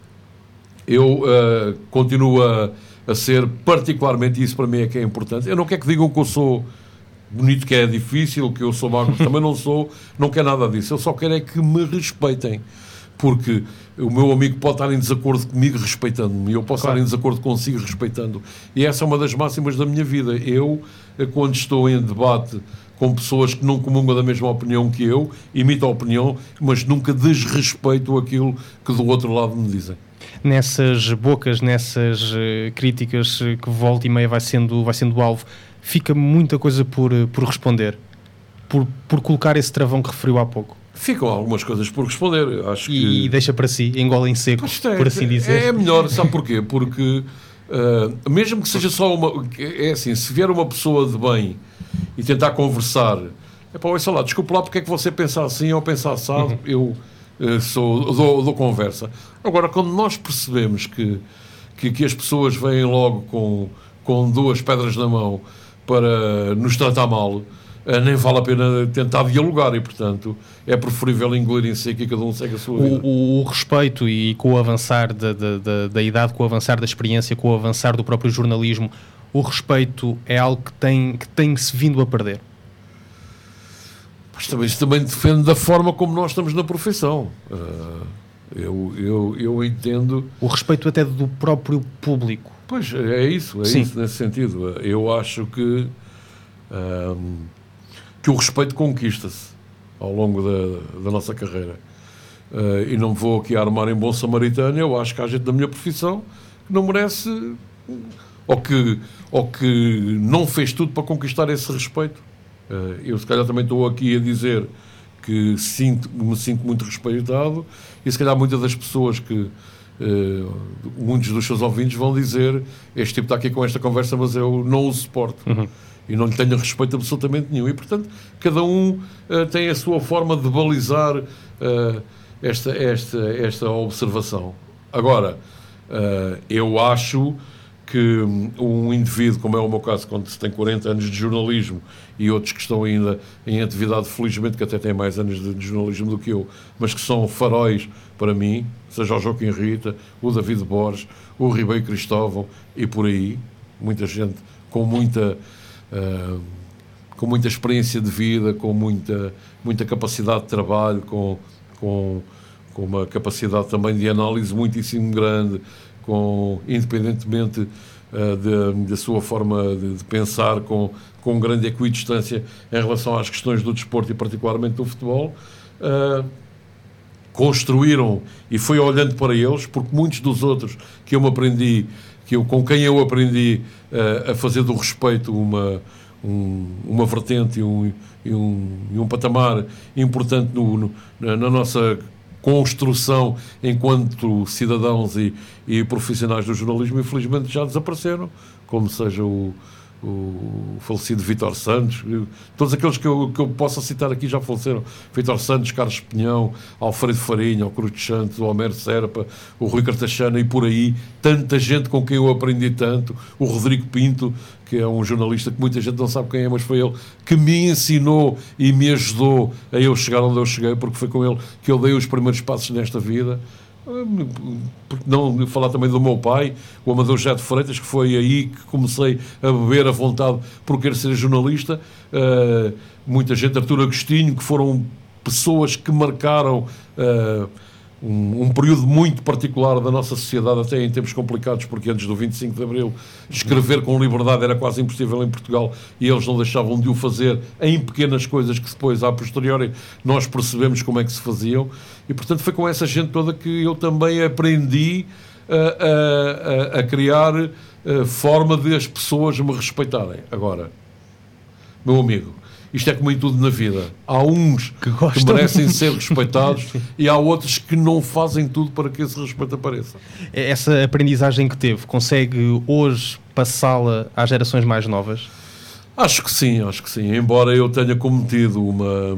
eu uh, continuo a, a ser particularmente, isso para mim é que é importante. Eu não quero que digam que eu sou bonito, que é difícil, que eu sou magro, também não sou, não quero nada disso. Eu só quero é que me respeitem. Porque o meu amigo pode estar em desacordo comigo respeitando-me, e eu posso claro. estar em desacordo consigo respeitando. E essa é uma das máximas da minha vida. Eu, quando estou em debate com pessoas que não comungam da mesma opinião que eu, imito a opinião, mas nunca desrespeito aquilo que do outro lado me dizem.
Nessas bocas, nessas uh, críticas que volta e meia vai sendo, vai sendo alvo, fica muita coisa por, por responder, por, por colocar esse travão que referiu há pouco.
Ficam algumas coisas por responder. Acho
e,
que...
e deixa para si, engola em seco, é, por assim dizer.
É melhor, sabe porquê? Porque uh, mesmo que seja só uma... É assim, se vier uma pessoa de bem e tentar conversar, é pá, olha sei lá, desculpa lá porque é que você pensa assim ou pensa assado, uhum. eu uh, sou, dou, dou conversa. Agora, quando nós percebemos que, que, que as pessoas vêm logo com, com duas pedras na mão para nos tratar mal, nem vale a pena tentar dialogar e, portanto, é preferível engolir em seco e cada um segue a sua vida.
O, o respeito e com o avançar da, da, da, da idade, com o avançar da experiência, com o avançar do próprio jornalismo, o respeito é algo que tem, que tem-se vindo a perder?
Mas também, isso também depende da forma como nós estamos na profissão. Uh, eu, eu, eu entendo...
O respeito até do próprio público.
Pois, é isso, é Sim. isso nesse sentido. Eu acho que... Um, que o respeito conquista-se ao longo da, da nossa carreira. Uh, e não vou aqui armar em bom samaritano, eu acho que há gente da minha profissão que não merece, ou que, ou que não fez tudo para conquistar esse respeito. Uh, eu se calhar também estou aqui a dizer que sinto, me sinto muito respeitado, e se calhar muitas das pessoas que, uh, muitos dos seus ouvintes vão dizer, este tipo está aqui com esta conversa, mas eu não o suporto. Uhum. E não lhe tenho respeito absolutamente nenhum. E, portanto, cada um uh, tem a sua forma de balizar uh, esta, esta, esta observação. Agora, uh, eu acho que um indivíduo, como é o meu caso, quando se tem quarenta anos de jornalismo e outros que estão ainda em atividade, felizmente, que até têm mais anos de, de jornalismo do que eu, mas que são faróis para mim, seja o Joaquim Rita, o David Borges, o Ribeiro Cristóvão e por aí, muita gente com muita... Uh, com muita experiência de vida, com muita, muita capacidade de trabalho, com, com, com uma capacidade também de análise muitíssimo grande, com, independentemente uh, da sua forma de, de pensar, com, com grande equidistância em relação às questões do desporto e particularmente do futebol, uh, construíram, e foi olhando para eles, porque muitos dos outros que eu me aprendi, que eu, com quem eu aprendi uh, a fazer do respeito uma, um, uma vertente e um, e, um, e um patamar importante no, no, na, na nossa construção enquanto cidadãos e, e profissionais do jornalismo, infelizmente já desapareceram, como seja o, o falecido Vítor Santos, todos aqueles que eu, que eu possa citar aqui já faleceram. Vítor Santos, Carlos Pinhão, Alfredo Farinha, o Cruz de Santos, o Homero Serpa, o Rui Cartachana e por aí, tanta gente com quem eu aprendi tanto, o Rodrigo Pinto, que é um jornalista que muita gente não sabe quem é, mas foi ele que me ensinou e me ajudou a eu chegar onde eu cheguei, porque foi com ele que eu dei os primeiros passos nesta vida. Porque não falar também do meu pai, o Amador José de Freitas, que foi aí que comecei a beber à vontade por querer ser jornalista. Uh, muita gente, Artur Agostinho, que foram pessoas que marcaram uh, um, um período muito particular da nossa sociedade, até em tempos complicados, porque antes do vinte e cinco de Abril escrever com liberdade era quase impossível em Portugal e eles não deixavam de o fazer em pequenas coisas que depois, a posteriori, nós percebemos como é que se faziam. E, portanto, foi com essa gente toda que eu também aprendi a, a, a criar a forma de as pessoas me respeitarem. Agora, meu amigo, isto é como em tudo na vida. Há uns que, que merecem ser respeitados e há outros que não fazem tudo para que esse respeito apareça.
Essa aprendizagem que teve, consegue hoje passá-la às gerações mais novas?
Acho que sim, acho que sim. Embora eu tenha cometido uma...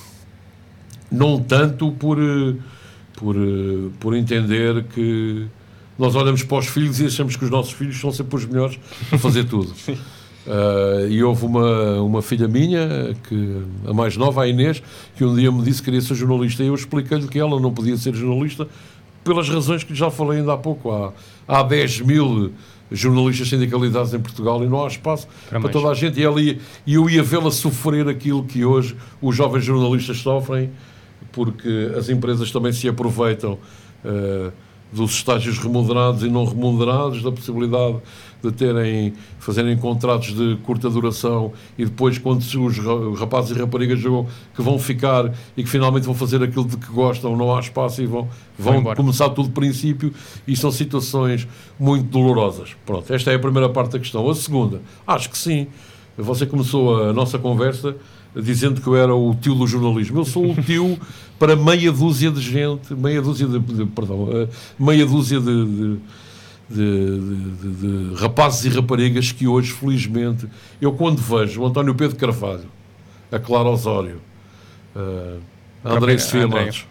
Não tanto por, por, por entender que nós olhamos para os filhos e achamos que os nossos filhos são sempre os melhores a fazer tudo. Uh, e houve uma, uma filha minha, que, a mais nova, a Inês, que um dia me disse que queria ser jornalista e eu expliquei-lhe que ela não podia ser jornalista pelas razões que já falei ainda há pouco. Há, há dez mil jornalistas sindicalizados em Portugal e não há espaço para, para toda a gente. E, ela ia, e eu ia vê-la sofrer aquilo que hoje os jovens jornalistas sofrem, porque as empresas também se aproveitam uh, dos estágios remunerados e não remunerados, da possibilidade de terem, fazerem contratos de curta duração e depois, quando os rapazes e raparigas jogam, que vão ficar e que finalmente vão fazer aquilo de que gostam, não há espaço e vão, vão começar tudo do princípio, e são situações muito dolorosas. Pronto, esta é a primeira parte da questão. A segunda, acho que sim. Você começou a nossa conversa dizendo que eu era o tio do jornalismo. Eu sou o tio para meia dúzia de gente, meia dúzia de, de perdão, meia dúzia de, de, de, de, de rapazes e raparigas que hoje, felizmente, eu quando vejo o António Pedro Carvalho, a Clara Osório, a André Sofia Matos,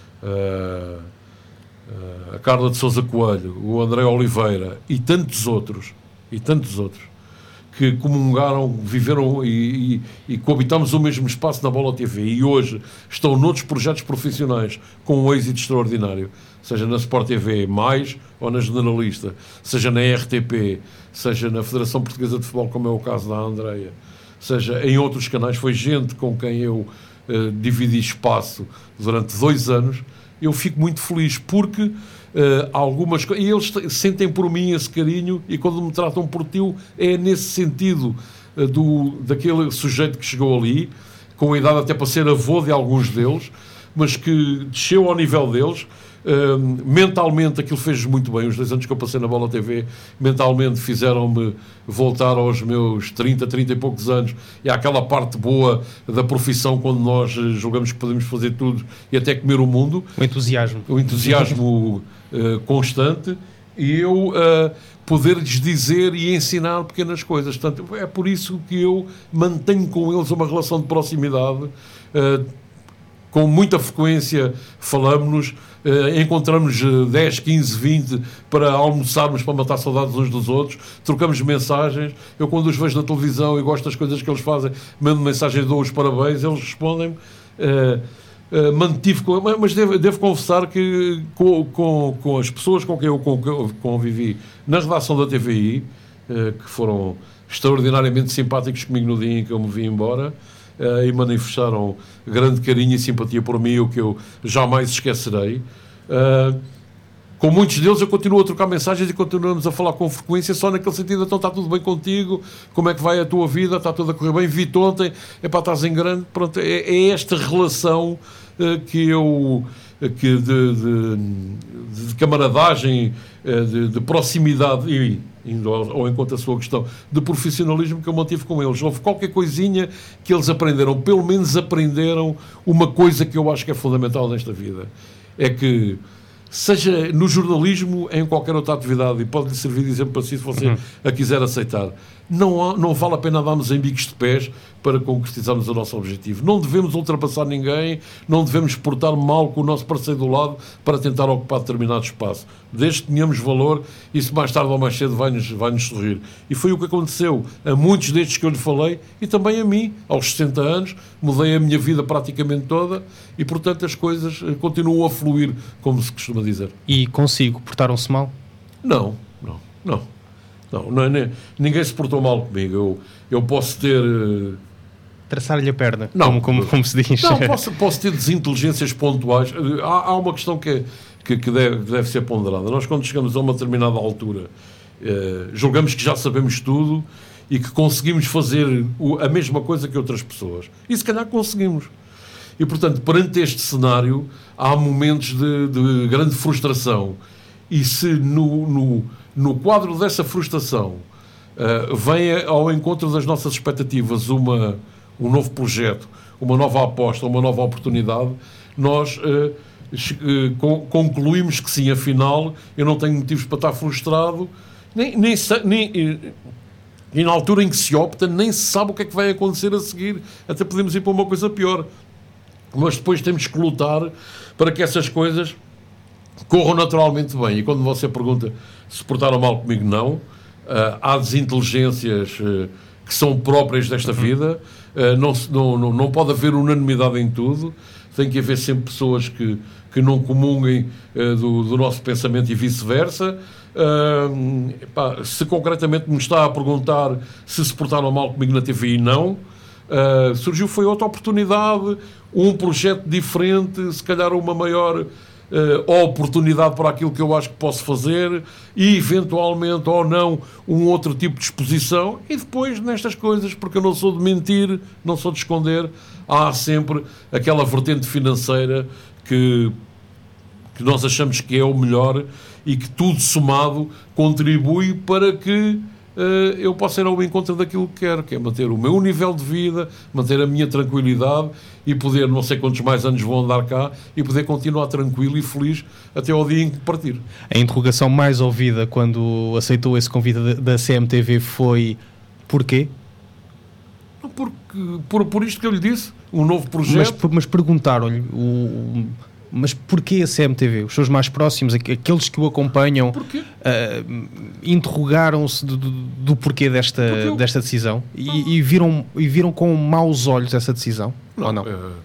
a Carla de Sousa Coelho, o André Oliveira e tantos outros, e tantos outros, que comungaram, viveram e, e, e coabitamos o mesmo espaço na Bola T V e hoje estão noutros projetos profissionais com um êxito extraordinário, seja na Sport T V mais ou na Generalista, seja na R T P, seja na Federação Portuguesa de Futebol, como é o caso da Andreia, seja em outros canais. Foi gente com quem eu uh, dividi espaço durante dois anos. Eu fico muito feliz porque Uh, algumas coisas, e eles sentem por mim esse carinho, e quando me tratam por tio é nesse sentido uh, do, daquele sujeito que chegou ali, com a idade até para ser avô de alguns deles, mas que desceu ao nível deles. Uh, mentalmente aquilo fez muito bem. Os dois anos que eu passei na Bola T V mentalmente fizeram-me voltar aos meus trinta, trinta e poucos anos, e àquela parte boa da profissão, quando nós julgamos que podemos fazer tudo e até comer o mundo.
O entusiasmo.
O entusiasmo uh, constante, e eu uh, poder-lhes dizer e ensinar pequenas coisas. Portanto, é por isso que eu mantenho com eles uma relação de proximidade. Uh, com muita frequência falamos-nos, uh, encontramos dez, quinze, vinte para almoçarmos, para matar saudades uns dos outros, trocamos mensagens. Eu, quando os vejo na televisão e gosto das coisas que eles fazem, mando mensagem, dou os parabéns, eles respondem-me. Uh, uh, mantive com, mas devo, devo confessar que com, com, com as pessoas com quem eu convivi na redação da T V I, uh, que foram extraordinariamente simpáticos comigo no dia em que eu me vi embora, uh, e manifestaram grande carinho e simpatia por mim, o que eu jamais esquecerei. Uh, com muitos deles eu continuo a trocar mensagens e continuamos a falar com frequência, só naquele sentido, então está tudo bem contigo, como é que vai a tua vida, está tudo a correr bem, vi-te ontem, epá, estás em grande. Pronto, é, é esta relação uh, que eu... Que de, de, de camaradagem, de, de proximidade e, indo ao, ao encontro da sua questão, de profissionalismo que eu mantive com eles. Houve qualquer coisinha que eles aprenderam, pelo menos aprenderam uma coisa que eu acho que é fundamental nesta vida, é que seja no jornalismo, em qualquer outra atividade, e pode-lhe servir de exemplo para si se você uhum. a quiser aceitar, não, há, não vale a pena darmos em bicos de pés para concretizarmos o nosso objetivo. Não devemos ultrapassar ninguém, não devemos portar mal com o nosso parceiro do lado para tentar ocupar determinado espaço. Desde que tenhamos valor, isso mais tarde ou mais cedo vai-nos, vai-nos sorrir. E foi o que aconteceu a muitos destes que eu lhe falei, e também a mim, aos sessenta anos, mudei a minha vida praticamente toda, e portanto as coisas continuam a fluir, como se costuma dizer.
E consigo, portaram-se mal?
Não, não, não. Não, não, nem, ninguém se portou mal comigo. Eu, eu posso ter... Uh...
Traçar-lhe a perna, não, como, como, como se diz.
Não, posso, posso ter desinteligências pontuais. Há, há uma questão que, é, que, que deve, deve ser ponderada. Nós, quando chegamos a uma determinada altura, uh, julgamos que já sabemos tudo e que conseguimos fazer o, a mesma coisa que outras pessoas. E se calhar conseguimos. E, portanto, perante este cenário, há momentos de, de grande frustração. E se no... no No quadro dessa frustração, uh, vem ao encontro das nossas expectativas uma, um novo projeto, uma nova aposta, uma nova oportunidade, nós uh, uh, con- concluímos que sim, afinal, eu não tenho motivos para estar frustrado, nem, nem, nem, e, e na altura em que se opta, nem se sabe o que é que vai acontecer a seguir, até podemos ir para uma coisa pior. Mas depois temos que lutar para que essas coisas corram naturalmente bem. E quando você pergunta se portaram mal comigo, não. Uh, há desinteligências uh, que são próprias desta vida. Uh, não, não, não, não pode haver unanimidade em tudo. Tem que haver sempre pessoas que, que não comunguem uh, do, do nosso pensamento e vice-versa. Uh, epá, se concretamente me está a perguntar se se portaram mal comigo na T V I, não. Uh, surgiu, foi outra oportunidade, um projeto diferente, se calhar uma maior... Uh, oportunidade para aquilo que eu acho que posso fazer e, eventualmente, ou não, um outro tipo de exposição. E depois, nestas coisas, porque eu não sou de mentir, não sou de esconder, há sempre aquela vertente financeira que, que nós achamos que é o melhor e que tudo somado contribui para que uh, eu possa ir ao encontro daquilo que quero, que é manter o meu nível de vida, manter a minha tranquilidade e poder, não sei quantos mais anos vão andar cá, e poder continuar tranquilo e feliz até ao dia em que partir.
A interrogação mais ouvida quando aceitou esse convite da C M T V foi porquê?
Porque, por, por isto que eu lhe disse, um novo projeto...
Mas, mas perguntaram-lhe, o, mas porquê a C M T V? Os seus mais próximos, aqueles que o acompanham, uh, interrogaram-se do, do, do porquê desta, eu... desta decisão e, e, viram, e viram com maus olhos essa decisão?
Não,
ou não?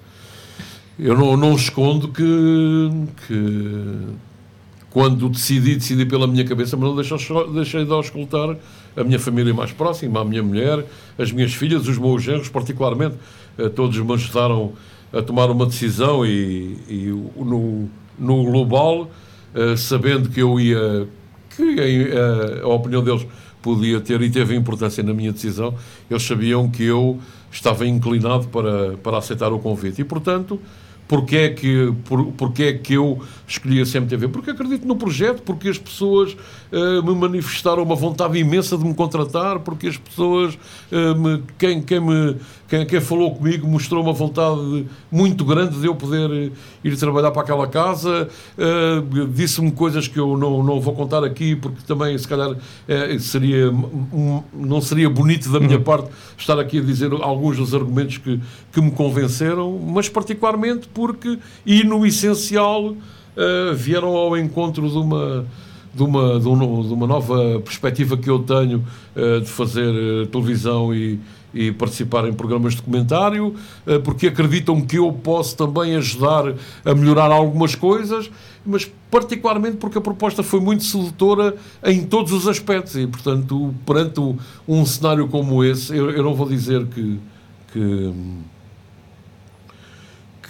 Eu não, não escondo que, que quando decidi, decidi pela minha cabeça, mas não deixei, deixei de auscultar a minha família mais próxima, a minha mulher, as minhas filhas, os meus genros, particularmente, todos me ajudaram a tomar uma decisão e, e no, no global, sabendo que eu ia, que a, a opinião deles podia ter e teve importância na minha decisão, eles sabiam que eu estava inclinado para, para aceitar o convite. E, portanto, porque é que, por, porque é que eu escolhi a C M T V? Porque acredito no projeto, porque as pessoas uh, me manifestaram uma vontade imensa de me contratar, porque as pessoas, uh, me, quem, quem, me, quem, quem falou comigo mostrou uma vontade muito grande de eu poder ir trabalhar para aquela casa, uh, disse-me coisas que eu não, não vou contar aqui, porque também, se calhar, uh, seria, um, não seria bonito da minha parte estar aqui a dizer alguns dos argumentos que, que me convenceram, mas particularmente porque, e no essencial, uh, vieram ao encontro de uma, de, uma, de, um, de uma nova perspectiva que eu tenho uh, de fazer uh, televisão e, e participar em programas de comentário, uh, porque acreditam que eu posso também ajudar a melhorar algumas coisas, mas particularmente porque a proposta foi muito sedutora em todos os aspectos e, portanto, perante um cenário como esse, eu, eu não vou dizer que... que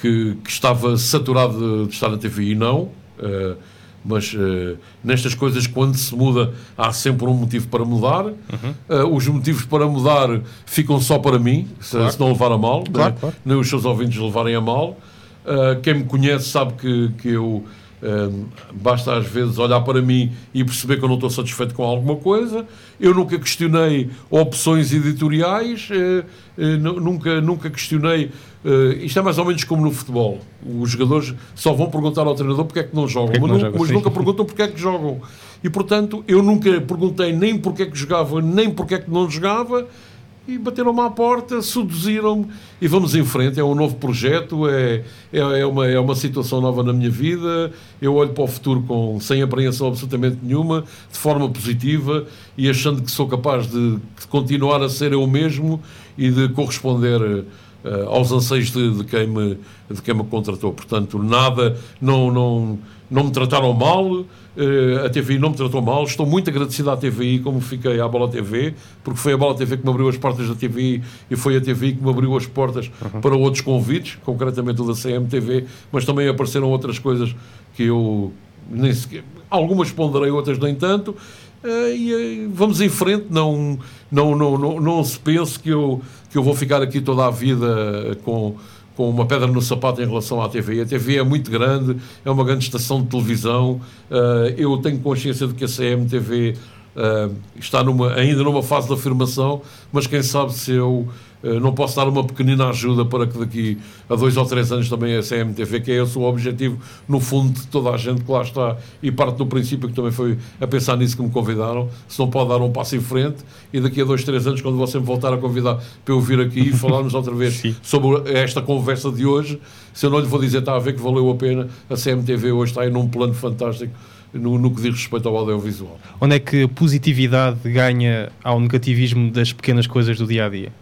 que, que estava saturado de, de estar na T V I, não. Uh, mas uh, nestas coisas, quando se muda, há sempre um motivo para mudar. Uhum. Uh, os motivos para mudar ficam só para mim, se, claro. se não levar a mal,
claro,
né?
claro.
Nem os seus ouvintes levarem a mal. Uh, quem me conhece sabe que, que eu uh, basta às vezes olhar para mim e perceber que eu não estou satisfeito com alguma coisa. Eu nunca questionei opções editoriais, uh, uh, nunca, nunca questionei. Uh, isto é mais ou menos como no futebol. Os jogadores só vão perguntar ao treinador porque é que não jogam,
que
mas,
não
não,
joga,
mas nunca perguntam porque é que jogam. E portanto, eu nunca perguntei nem porque é que jogava, nem porque é que não jogava. E bateram-me à porta, seduziram-me e vamos em frente. É um novo projeto, é, é, é, uma, é uma situação nova na minha vida. Eu olho para o futuro com, sem apreensão absolutamente nenhuma, de forma positiva e achando que sou capaz de, de continuar a ser eu mesmo e de corresponder uh, aos anseios de, de, quem me, de quem me contratou. Portanto, nada, não, não, não me trataram mal. Uh, a T V I não me tratou mal, estou muito agradecido à T V I como fiquei à Bola T V, porque foi a Bola T V que me abriu as portas da T V I e foi a T V I que me abriu as portas uhum. para outros convites, concretamente o da C M T V, mas também apareceram outras coisas que eu nem sequer, algumas ponderei, outras nem tanto. Uh, e uh, vamos em frente, não, não, não, não, não se pense que eu, que eu vou ficar aqui toda a vida com com uma pedra no sapato em relação à T V I. A T V I é muito grande, é uma grande estação de televisão. Uh, eu tenho consciência de que a C M T V uh, está numa, ainda numa fase de afirmação, mas quem sabe se eu uh, não posso dar uma pequenina ajuda para que daqui a dois ou três anos também a C M T V, que é esse o objetivo, no fundo, de toda a gente que lá está, e parte do princípio que também foi a pensar nisso que me convidaram, se não pode dar um passo em frente, e daqui a dois, três anos, quando você me voltar a convidar para eu vir aqui e falarmos outra vez sobre esta conversa de hoje, se eu não lhe vou dizer, está a ver que valeu a pena, a C M T V hoje está aí num plano fantástico no, no que diz respeito ao audiovisual.
Onde é que a positividade ganha ao negativismo das pequenas coisas do dia-a-dia?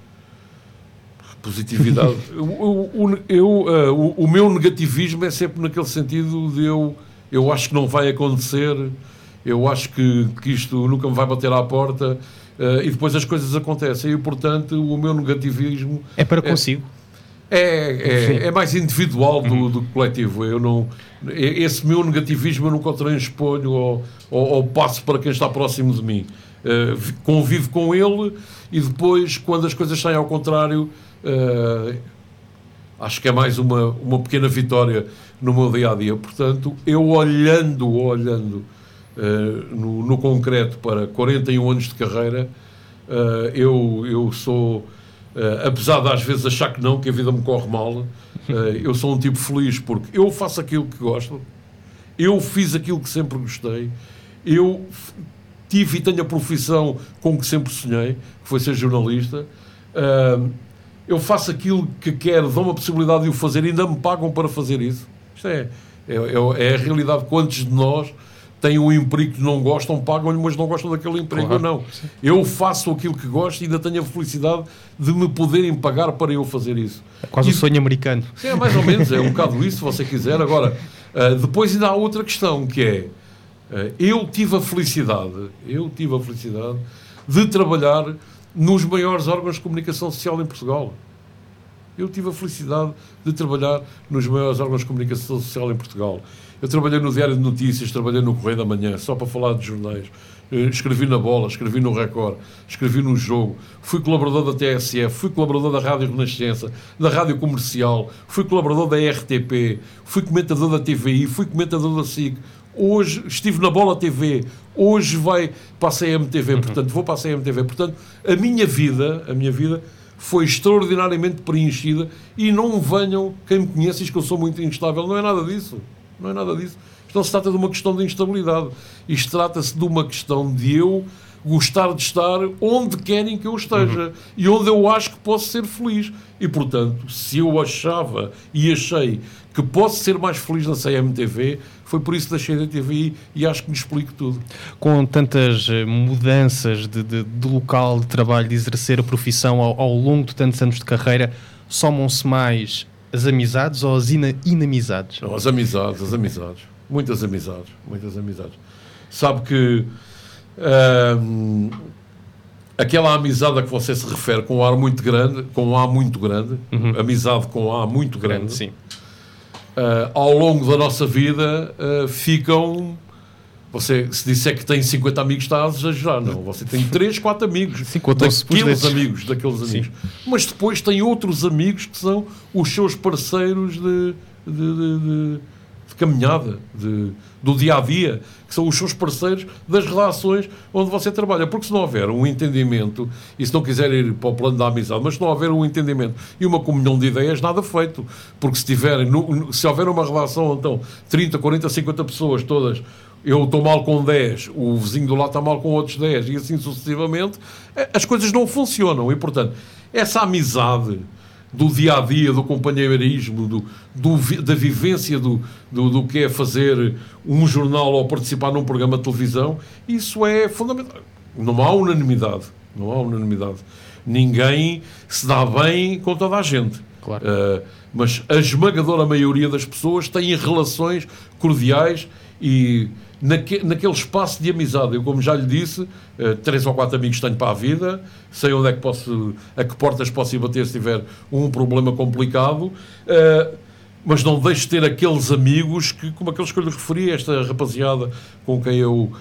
Positividade. eu, eu, eu, uh, o, o meu negativismo é sempre naquele sentido de eu, eu acho que não vai acontecer, eu acho que, que isto nunca me vai bater à porta, uh, e depois as coisas acontecem. E, portanto, o meu negativismo...
É para consigo?
É, é, é mais individual do, do coletivo. Eu não, esse meu negativismo eu nunca o transponho ou, ou, ou passo para quem está próximo de mim. Uh, convivo com ele e depois, quando as coisas saem ao contrário, uh, acho que é mais uma, uma pequena vitória no meu dia-a-dia. Portanto, eu olhando, olhando uh, no, no concreto para quarenta e um anos de carreira, uh, eu, eu sou... Uh, apesar de às vezes achar que não, que a vida me corre mal, uh, eu sou um tipo feliz porque eu faço aquilo que gosto, eu fiz aquilo que sempre gostei, eu f- tive e tenho a profissão com que sempre sonhei, que foi ser jornalista, uh, eu faço aquilo que quero, dão-me a possibilidade de o fazer e ainda me pagam para fazer isso. Isto é, é, é, é a realidade. Quantos de nós têm um emprego que não gostam, pagam-lhe, mas não gostam daquele emprego? Claro. Não. Eu faço aquilo que gosto e ainda tenho a felicidade de me poderem pagar para eu fazer isso.
É quase o um sonho americano.
É, mais ou menos, é um bocado isso, se você quiser. Agora, uh, depois ainda há outra questão, que é, uh, eu tive a felicidade, eu tive a felicidade de trabalhar nos maiores órgãos de comunicação social em Portugal. Eu tive a felicidade de trabalhar nos maiores órgãos de comunicação social em Portugal. Eu trabalhei no Diário de Notícias, trabalhei no Correio da Manhã, só para falar de jornais. Escrevi na Bola, escrevi no Record, escrevi no Jogo, fui colaborador da T S F, fui colaborador da Rádio Renascença, da Rádio Comercial, fui colaborador da R T P, fui comentador da T V I, fui comentador da S I C. Hoje estive na Bola T V, hoje vai para a C M T V, portanto vou para a C M T V. Portanto, a minha vida, a minha vida foi extraordinariamente preenchida e não venham, quem me conhece diz que eu sou muito instável, não é nada disso. Não é nada disso. Isto não se trata de uma questão de instabilidade. Isto trata-se de uma questão de eu gostar de estar onde querem que eu esteja uhum. e onde eu acho que posso ser feliz. E, portanto, se eu achava e achei que posso ser mais feliz na C M T V, foi por isso que deixei da T V I e acho que me explico tudo.
Com tantas mudanças de, de, de local de trabalho, de exercer a profissão ao, ao longo de tantos anos de carreira, somam-se mais as amizades ou as ina- inamizades?
Não, as amizades, as amizades. Muitas amizades, muitas amizades. Sabe que hum, aquela amizade a que você se refere com um ar muito grande, com um A muito grande, uhum. amizade com um A muito grande,
grande sim.
uh, ao longo da nossa vida uh, ficam... Você, se disser que tem cinquenta amigos, está a exagerar. Não, você tem três, quatro amigos.
Sim,
daqueles amigos, daqueles amigos. Sim. Mas depois tem outros amigos que são os seus parceiros de, de, de, de, de caminhada, de, do dia-a-dia, que são os seus parceiros das relações onde você trabalha. Porque se não houver um entendimento, e se não quiser ir para o plano da amizade, mas se não houver um entendimento e uma comunhão de ideias, nada feito. Porque se, tiverem, no, se houver uma relação, então, trinta, quarenta, cinquenta pessoas todas... Eu estou mal com dez, o vizinho do lado está mal com outros dez e assim sucessivamente, as coisas não funcionam. E, portanto, essa amizade do dia-a-dia, do companheirismo, do, do, da vivência do, do, do que é fazer um jornal ou participar num programa de televisão, isso é fundamental. Não há unanimidade. Não há unanimidade. Ninguém se dá bem com toda a gente.
Claro.
Uh, mas a esmagadora maioria das pessoas têm relações cordiais e... Naque, naquele espaço de amizade, eu como já lhe disse, uh, três ou quatro amigos tenho para a vida, sei onde é que posso, a que portas posso ir bater se tiver um problema complicado, uh, mas não deixo de ter aqueles amigos que, como aqueles que eu lhe referi, esta rapaziada com quem eu uh,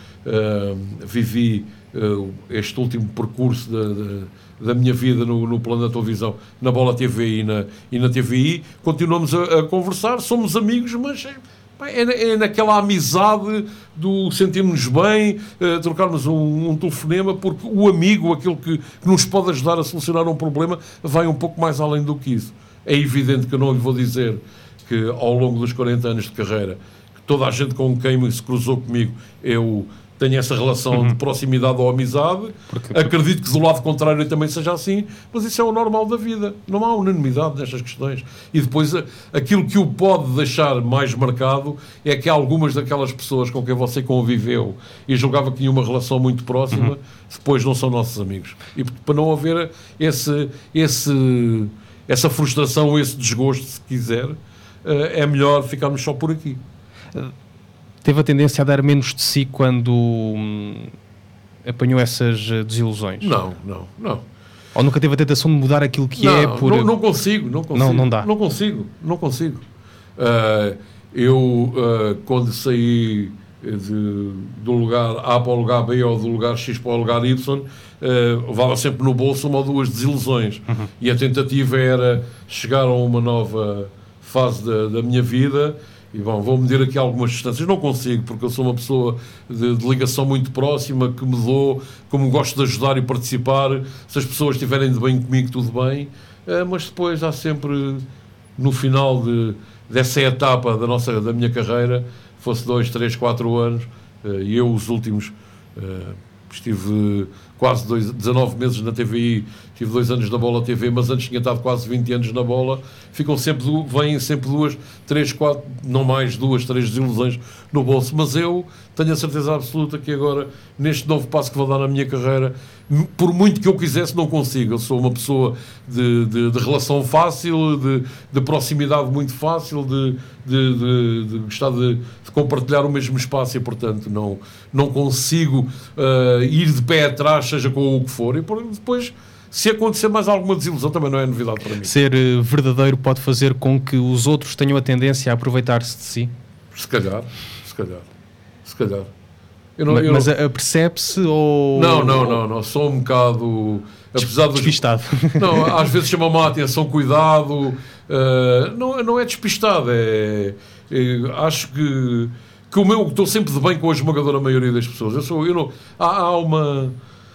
vivi uh, este último percurso da, da, da minha vida no, no plano da televisão, na Bola T V e na, e na T V I, continuamos a, a conversar, somos amigos, mas... É, é naquela amizade do sentirmos bem, uh, trocarmos um, um telefonema, porque o amigo, aquele que, que nos pode ajudar a solucionar um problema, vai um pouco mais além do que isso. É evidente que eu não lhe vou dizer que ao longo dos quarenta anos de carreira, que toda a gente com quem se cruzou comigo, eu tenho essa relação uhum. de proximidade ou amizade. Porque, porque... Acredito que do lado contrário também seja assim, mas isso é o normal da vida. Não há unanimidade nestas questões. E depois, aquilo que o pode deixar mais marcado é que algumas daquelas pessoas com quem você conviveu e julgava que tinha uma relação muito próxima, uhum. depois não são nossos amigos. E para não haver esse, esse, essa frustração, esse desgosto, se quiser, é melhor ficarmos só por aqui.
Uh... Teve a tendência a dar menos de si quando hum, apanhou essas desilusões?
Não, não, não.
Ou nunca teve a tentação de mudar aquilo que
não,
é por...
Não, não consigo, não consigo.
Não, não dá.
Não consigo, não consigo. Uh, eu, uh, quando saí de, do lugar A para o lugar B ou do lugar X para o lugar Y, uh, levava sempre no bolso uma ou duas desilusões. Uhum. E a tentativa era chegar a uma nova fase da, da minha vida. E bom, vou medir aqui algumas distâncias. Não consigo, porque eu sou uma pessoa de, de ligação muito próxima, que me dou, como gosto de ajudar e participar. Se as pessoas estiverem de bem comigo, tudo bem. Uh, mas depois há sempre, no final de, dessa etapa da, nossa, da minha carreira, fosse dois, três, quatro anos, uh, e eu os últimos, uh, estive quase dois, dezanove meses na T V I, tive dois anos na Bola T V, mas antes tinha estado quase vinte anos na Bola. Ficam sempre, vêm sempre duas, três, quatro, não mais, duas, três desilusões no bolso. Mas eu tenho a certeza absoluta que agora, neste novo passo que vou dar na minha carreira, por muito que eu quisesse, não consigo. Eu sou uma pessoa de, de, de relação fácil, de, de proximidade muito fácil, de, de, de, de gostar de, de compartilhar o mesmo espaço e, portanto, não, não consigo uh, ir de pé atrás, seja com o que for. E depois... Se acontecer mais alguma desilusão, também não é novidade para mim.
Ser uh, verdadeiro pode fazer com que os outros tenham a tendência a aproveitar-se de si?
Se calhar, se calhar, se calhar. Eu não,
mas
eu
mas
não...
percebe-se ou...
Não, não, não, não. Sou um bocado... Apesar dos...
Despistado.
Não, às vezes chama-me a atenção, cuidado. Uh, não, não é despistado, é... é acho que... que o meu... Estou sempre de bem com a esmagadora maioria das pessoas. Eu sou... Eu não, há, há uma...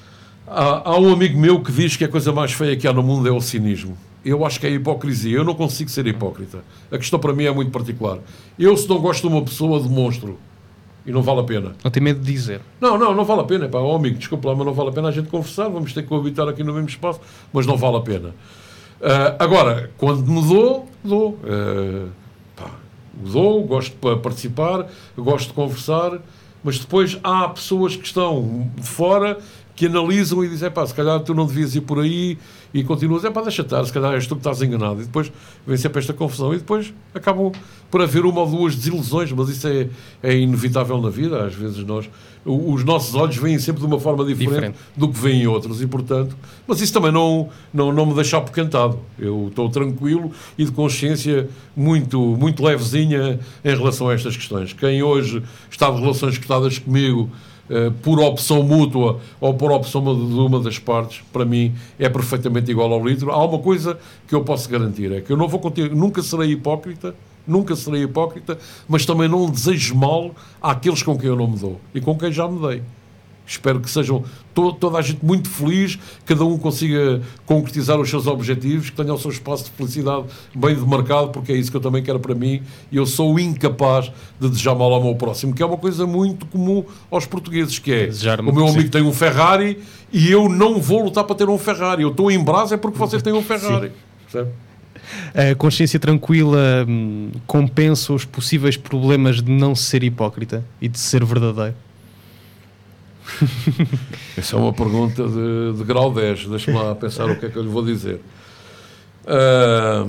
Há, há um amigo meu que diz que a coisa mais feia que há no mundo é o cinismo. Eu acho que é a hipocrisia. Eu não consigo ser hipócrita. A questão para mim é muito particular. Eu, se não gosto de uma pessoa, demonstro. E não vale a pena.
Não tem medo de dizer.
Não, não, não vale a pena. Pá, oh, amigo, desculpa lá, mas não vale a pena a gente conversar. Vamos ter que coabitar aqui no mesmo espaço. Mas não vale a pena. Uh, agora, quando me dou, dou. Uh, pá, dou, gosto de participar, gosto de conversar. Mas depois há pessoas que estão de fora que analisam e dizem, pá, se calhar tu não devias ir por aí, e continuas, é pá, deixa estar, se calhar és tu que estás enganado, e depois vem sempre esta confusão, e depois acabam por haver uma ou duas desilusões, mas isso é, é inevitável na vida. Às vezes nós, os nossos olhos veem sempre de uma forma diferente, diferente. do que veem outros, e portanto, mas isso também não, não, não me deixa apoquentado. Eu estou tranquilo e de consciência muito, muito levezinha em relação a estas questões. Quem hoje está de relações cortadas comigo Uh, por opção mútua ou por opção de uma das partes, para mim é perfeitamente igual ao litro. Há uma coisa que eu posso garantir, é que eu não vou contigo, nunca serei hipócrita, nunca serei hipócrita, mas também não desejo mal àqueles com quem eu não me dou e com quem já me dei. Espero que sejam to- toda a gente muito feliz, cada um consiga concretizar os seus objetivos, que tenha o seu espaço de felicidade bem demarcado, porque é isso que eu também quero para mim, e eu sou incapaz de desejar mal ao meu próximo, que é uma coisa muito comum aos portugueses, que é, desejar o meu amigo tem um Ferrari e eu não vou lutar para ter um Ferrari, eu estou em brasa é porque você tem um Ferrari. Percebe?
A consciência tranquila hum, compensa os possíveis problemas de não ser hipócrita e de ser verdadeiro?
Essa é uma pergunta de, de grau dez. Deixa-me lá pensar o que é que eu lhe vou dizer. Uh,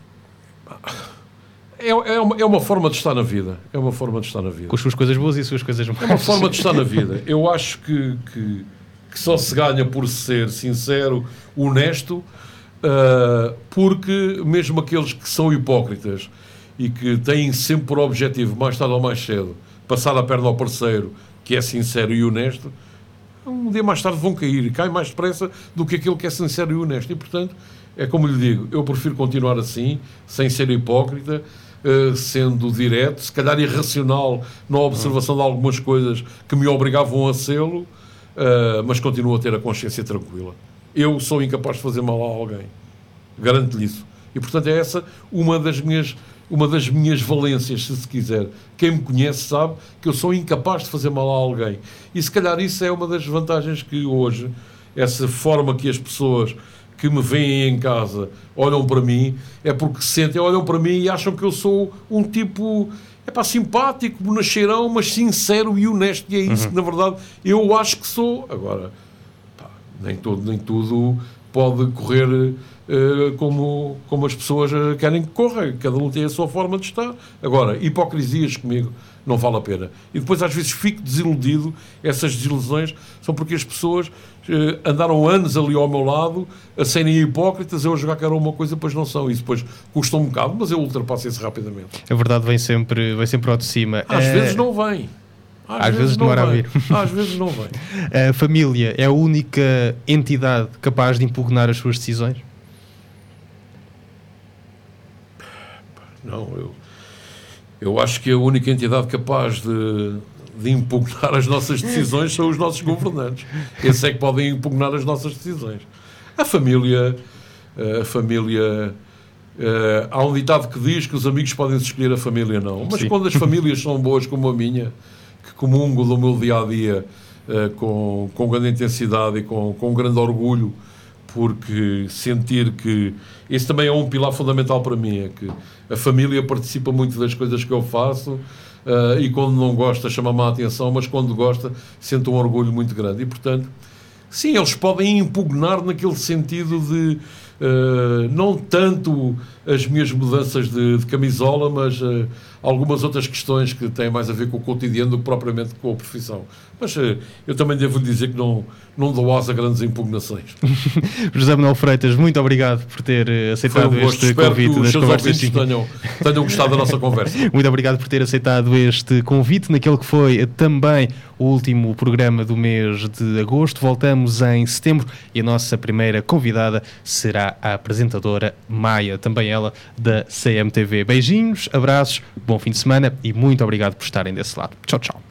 é, é, uma, é uma forma de estar na vida. É uma forma de estar na vida.
Com as suas coisas boas e as suas coisas más.
É uma forma de estar na vida. Eu acho que, que, que só se ganha por ser sincero, honesto, uh, porque mesmo aqueles que são hipócritas e que têm sempre por objetivo, mais tarde ou mais cedo, passar a perna ao parceiro, que é sincero e honesto, um dia mais tarde vão cair, e caem mais depressa do que aquele que é sincero e honesto. E, portanto, é como lhe digo, eu prefiro continuar assim, sem ser hipócrita, uh, sendo direto, se calhar irracional na observação de algumas coisas que me obrigavam a sê-lo, uh, mas continuo a ter a consciência tranquila. Eu sou incapaz de fazer mal a alguém. Garanto-lhe isso. E, portanto, é essa uma das minhas... uma das minhas valências, se se quiser. Quem me conhece sabe que eu sou incapaz de fazer mal a alguém. E se calhar isso é uma das vantagens que hoje, essa forma que as pessoas que me veem em casa olham para mim, é porque sentem, olham para mim e acham que eu sou um tipo, é pá, simpático, bonacheirão, mas sincero e honesto. E é isso uhum. que, na verdade, eu acho que sou. Agora, pá, nem, todo, nem tudo pode correr... Uh, como, como as pessoas uh, querem que corra, cada um tem a sua forma de estar. Agora, hipocrisias comigo não vale a pena. E depois às vezes fico desiludido, essas desilusões são porque as pessoas uh, andaram anos ali ao meu lado a serem hipócritas, eu a jogar que era uma coisa, depois não são. Isso depois custa um bocado, mas eu ultrapasso isso rapidamente.
A verdade vem sempre, vem sempre ao de cima.
Às
é...
vezes não vem. Às,
Às
vezes,
vezes demora a vir.
Às vezes não vem.
A família é a única entidade capaz de impugnar as suas decisões?
Não, eu, eu acho que a única entidade capaz de, de impugnar as nossas decisões são os nossos governantes. Esses é que podem impugnar as nossas decisões. A família, a família, uh, há um ditado que diz que os amigos podem escolher, a família não. Mas Sim. quando as famílias são boas como a minha, que comungo do meu dia-a-dia uh, com, com grande intensidade e com, com grande orgulho, porque sentir que... Esse também é um pilar fundamental para mim, é que a família participa muito das coisas que eu faço uh, e quando não gosta chama-me a atenção, mas quando gosta sente um orgulho muito grande. E, portanto, sim, eles podem impugnar naquele sentido de uh, não tanto as minhas mudanças de, de camisola, mas uh, algumas outras questões que têm mais a ver com o cotidiano do que propriamente com a profissão. Mas uh, eu também devo lhe dizer que não, não dou asa a grandes impugnações.
José Manuel Freitas, muito obrigado por ter aceitado um este
Espero
convite.
Que os seus ouvintes tenham, tenham gostado da nossa conversa.
Muito obrigado por ter aceitado este convite naquele que foi também o último programa do mês de agosto. Voltamos em setembro e a nossa primeira convidada será a apresentadora Maia, também ela da C M T V. Beijinhos, abraços, bom fim de semana e muito obrigado por estarem desse lado. Tchau, tchau.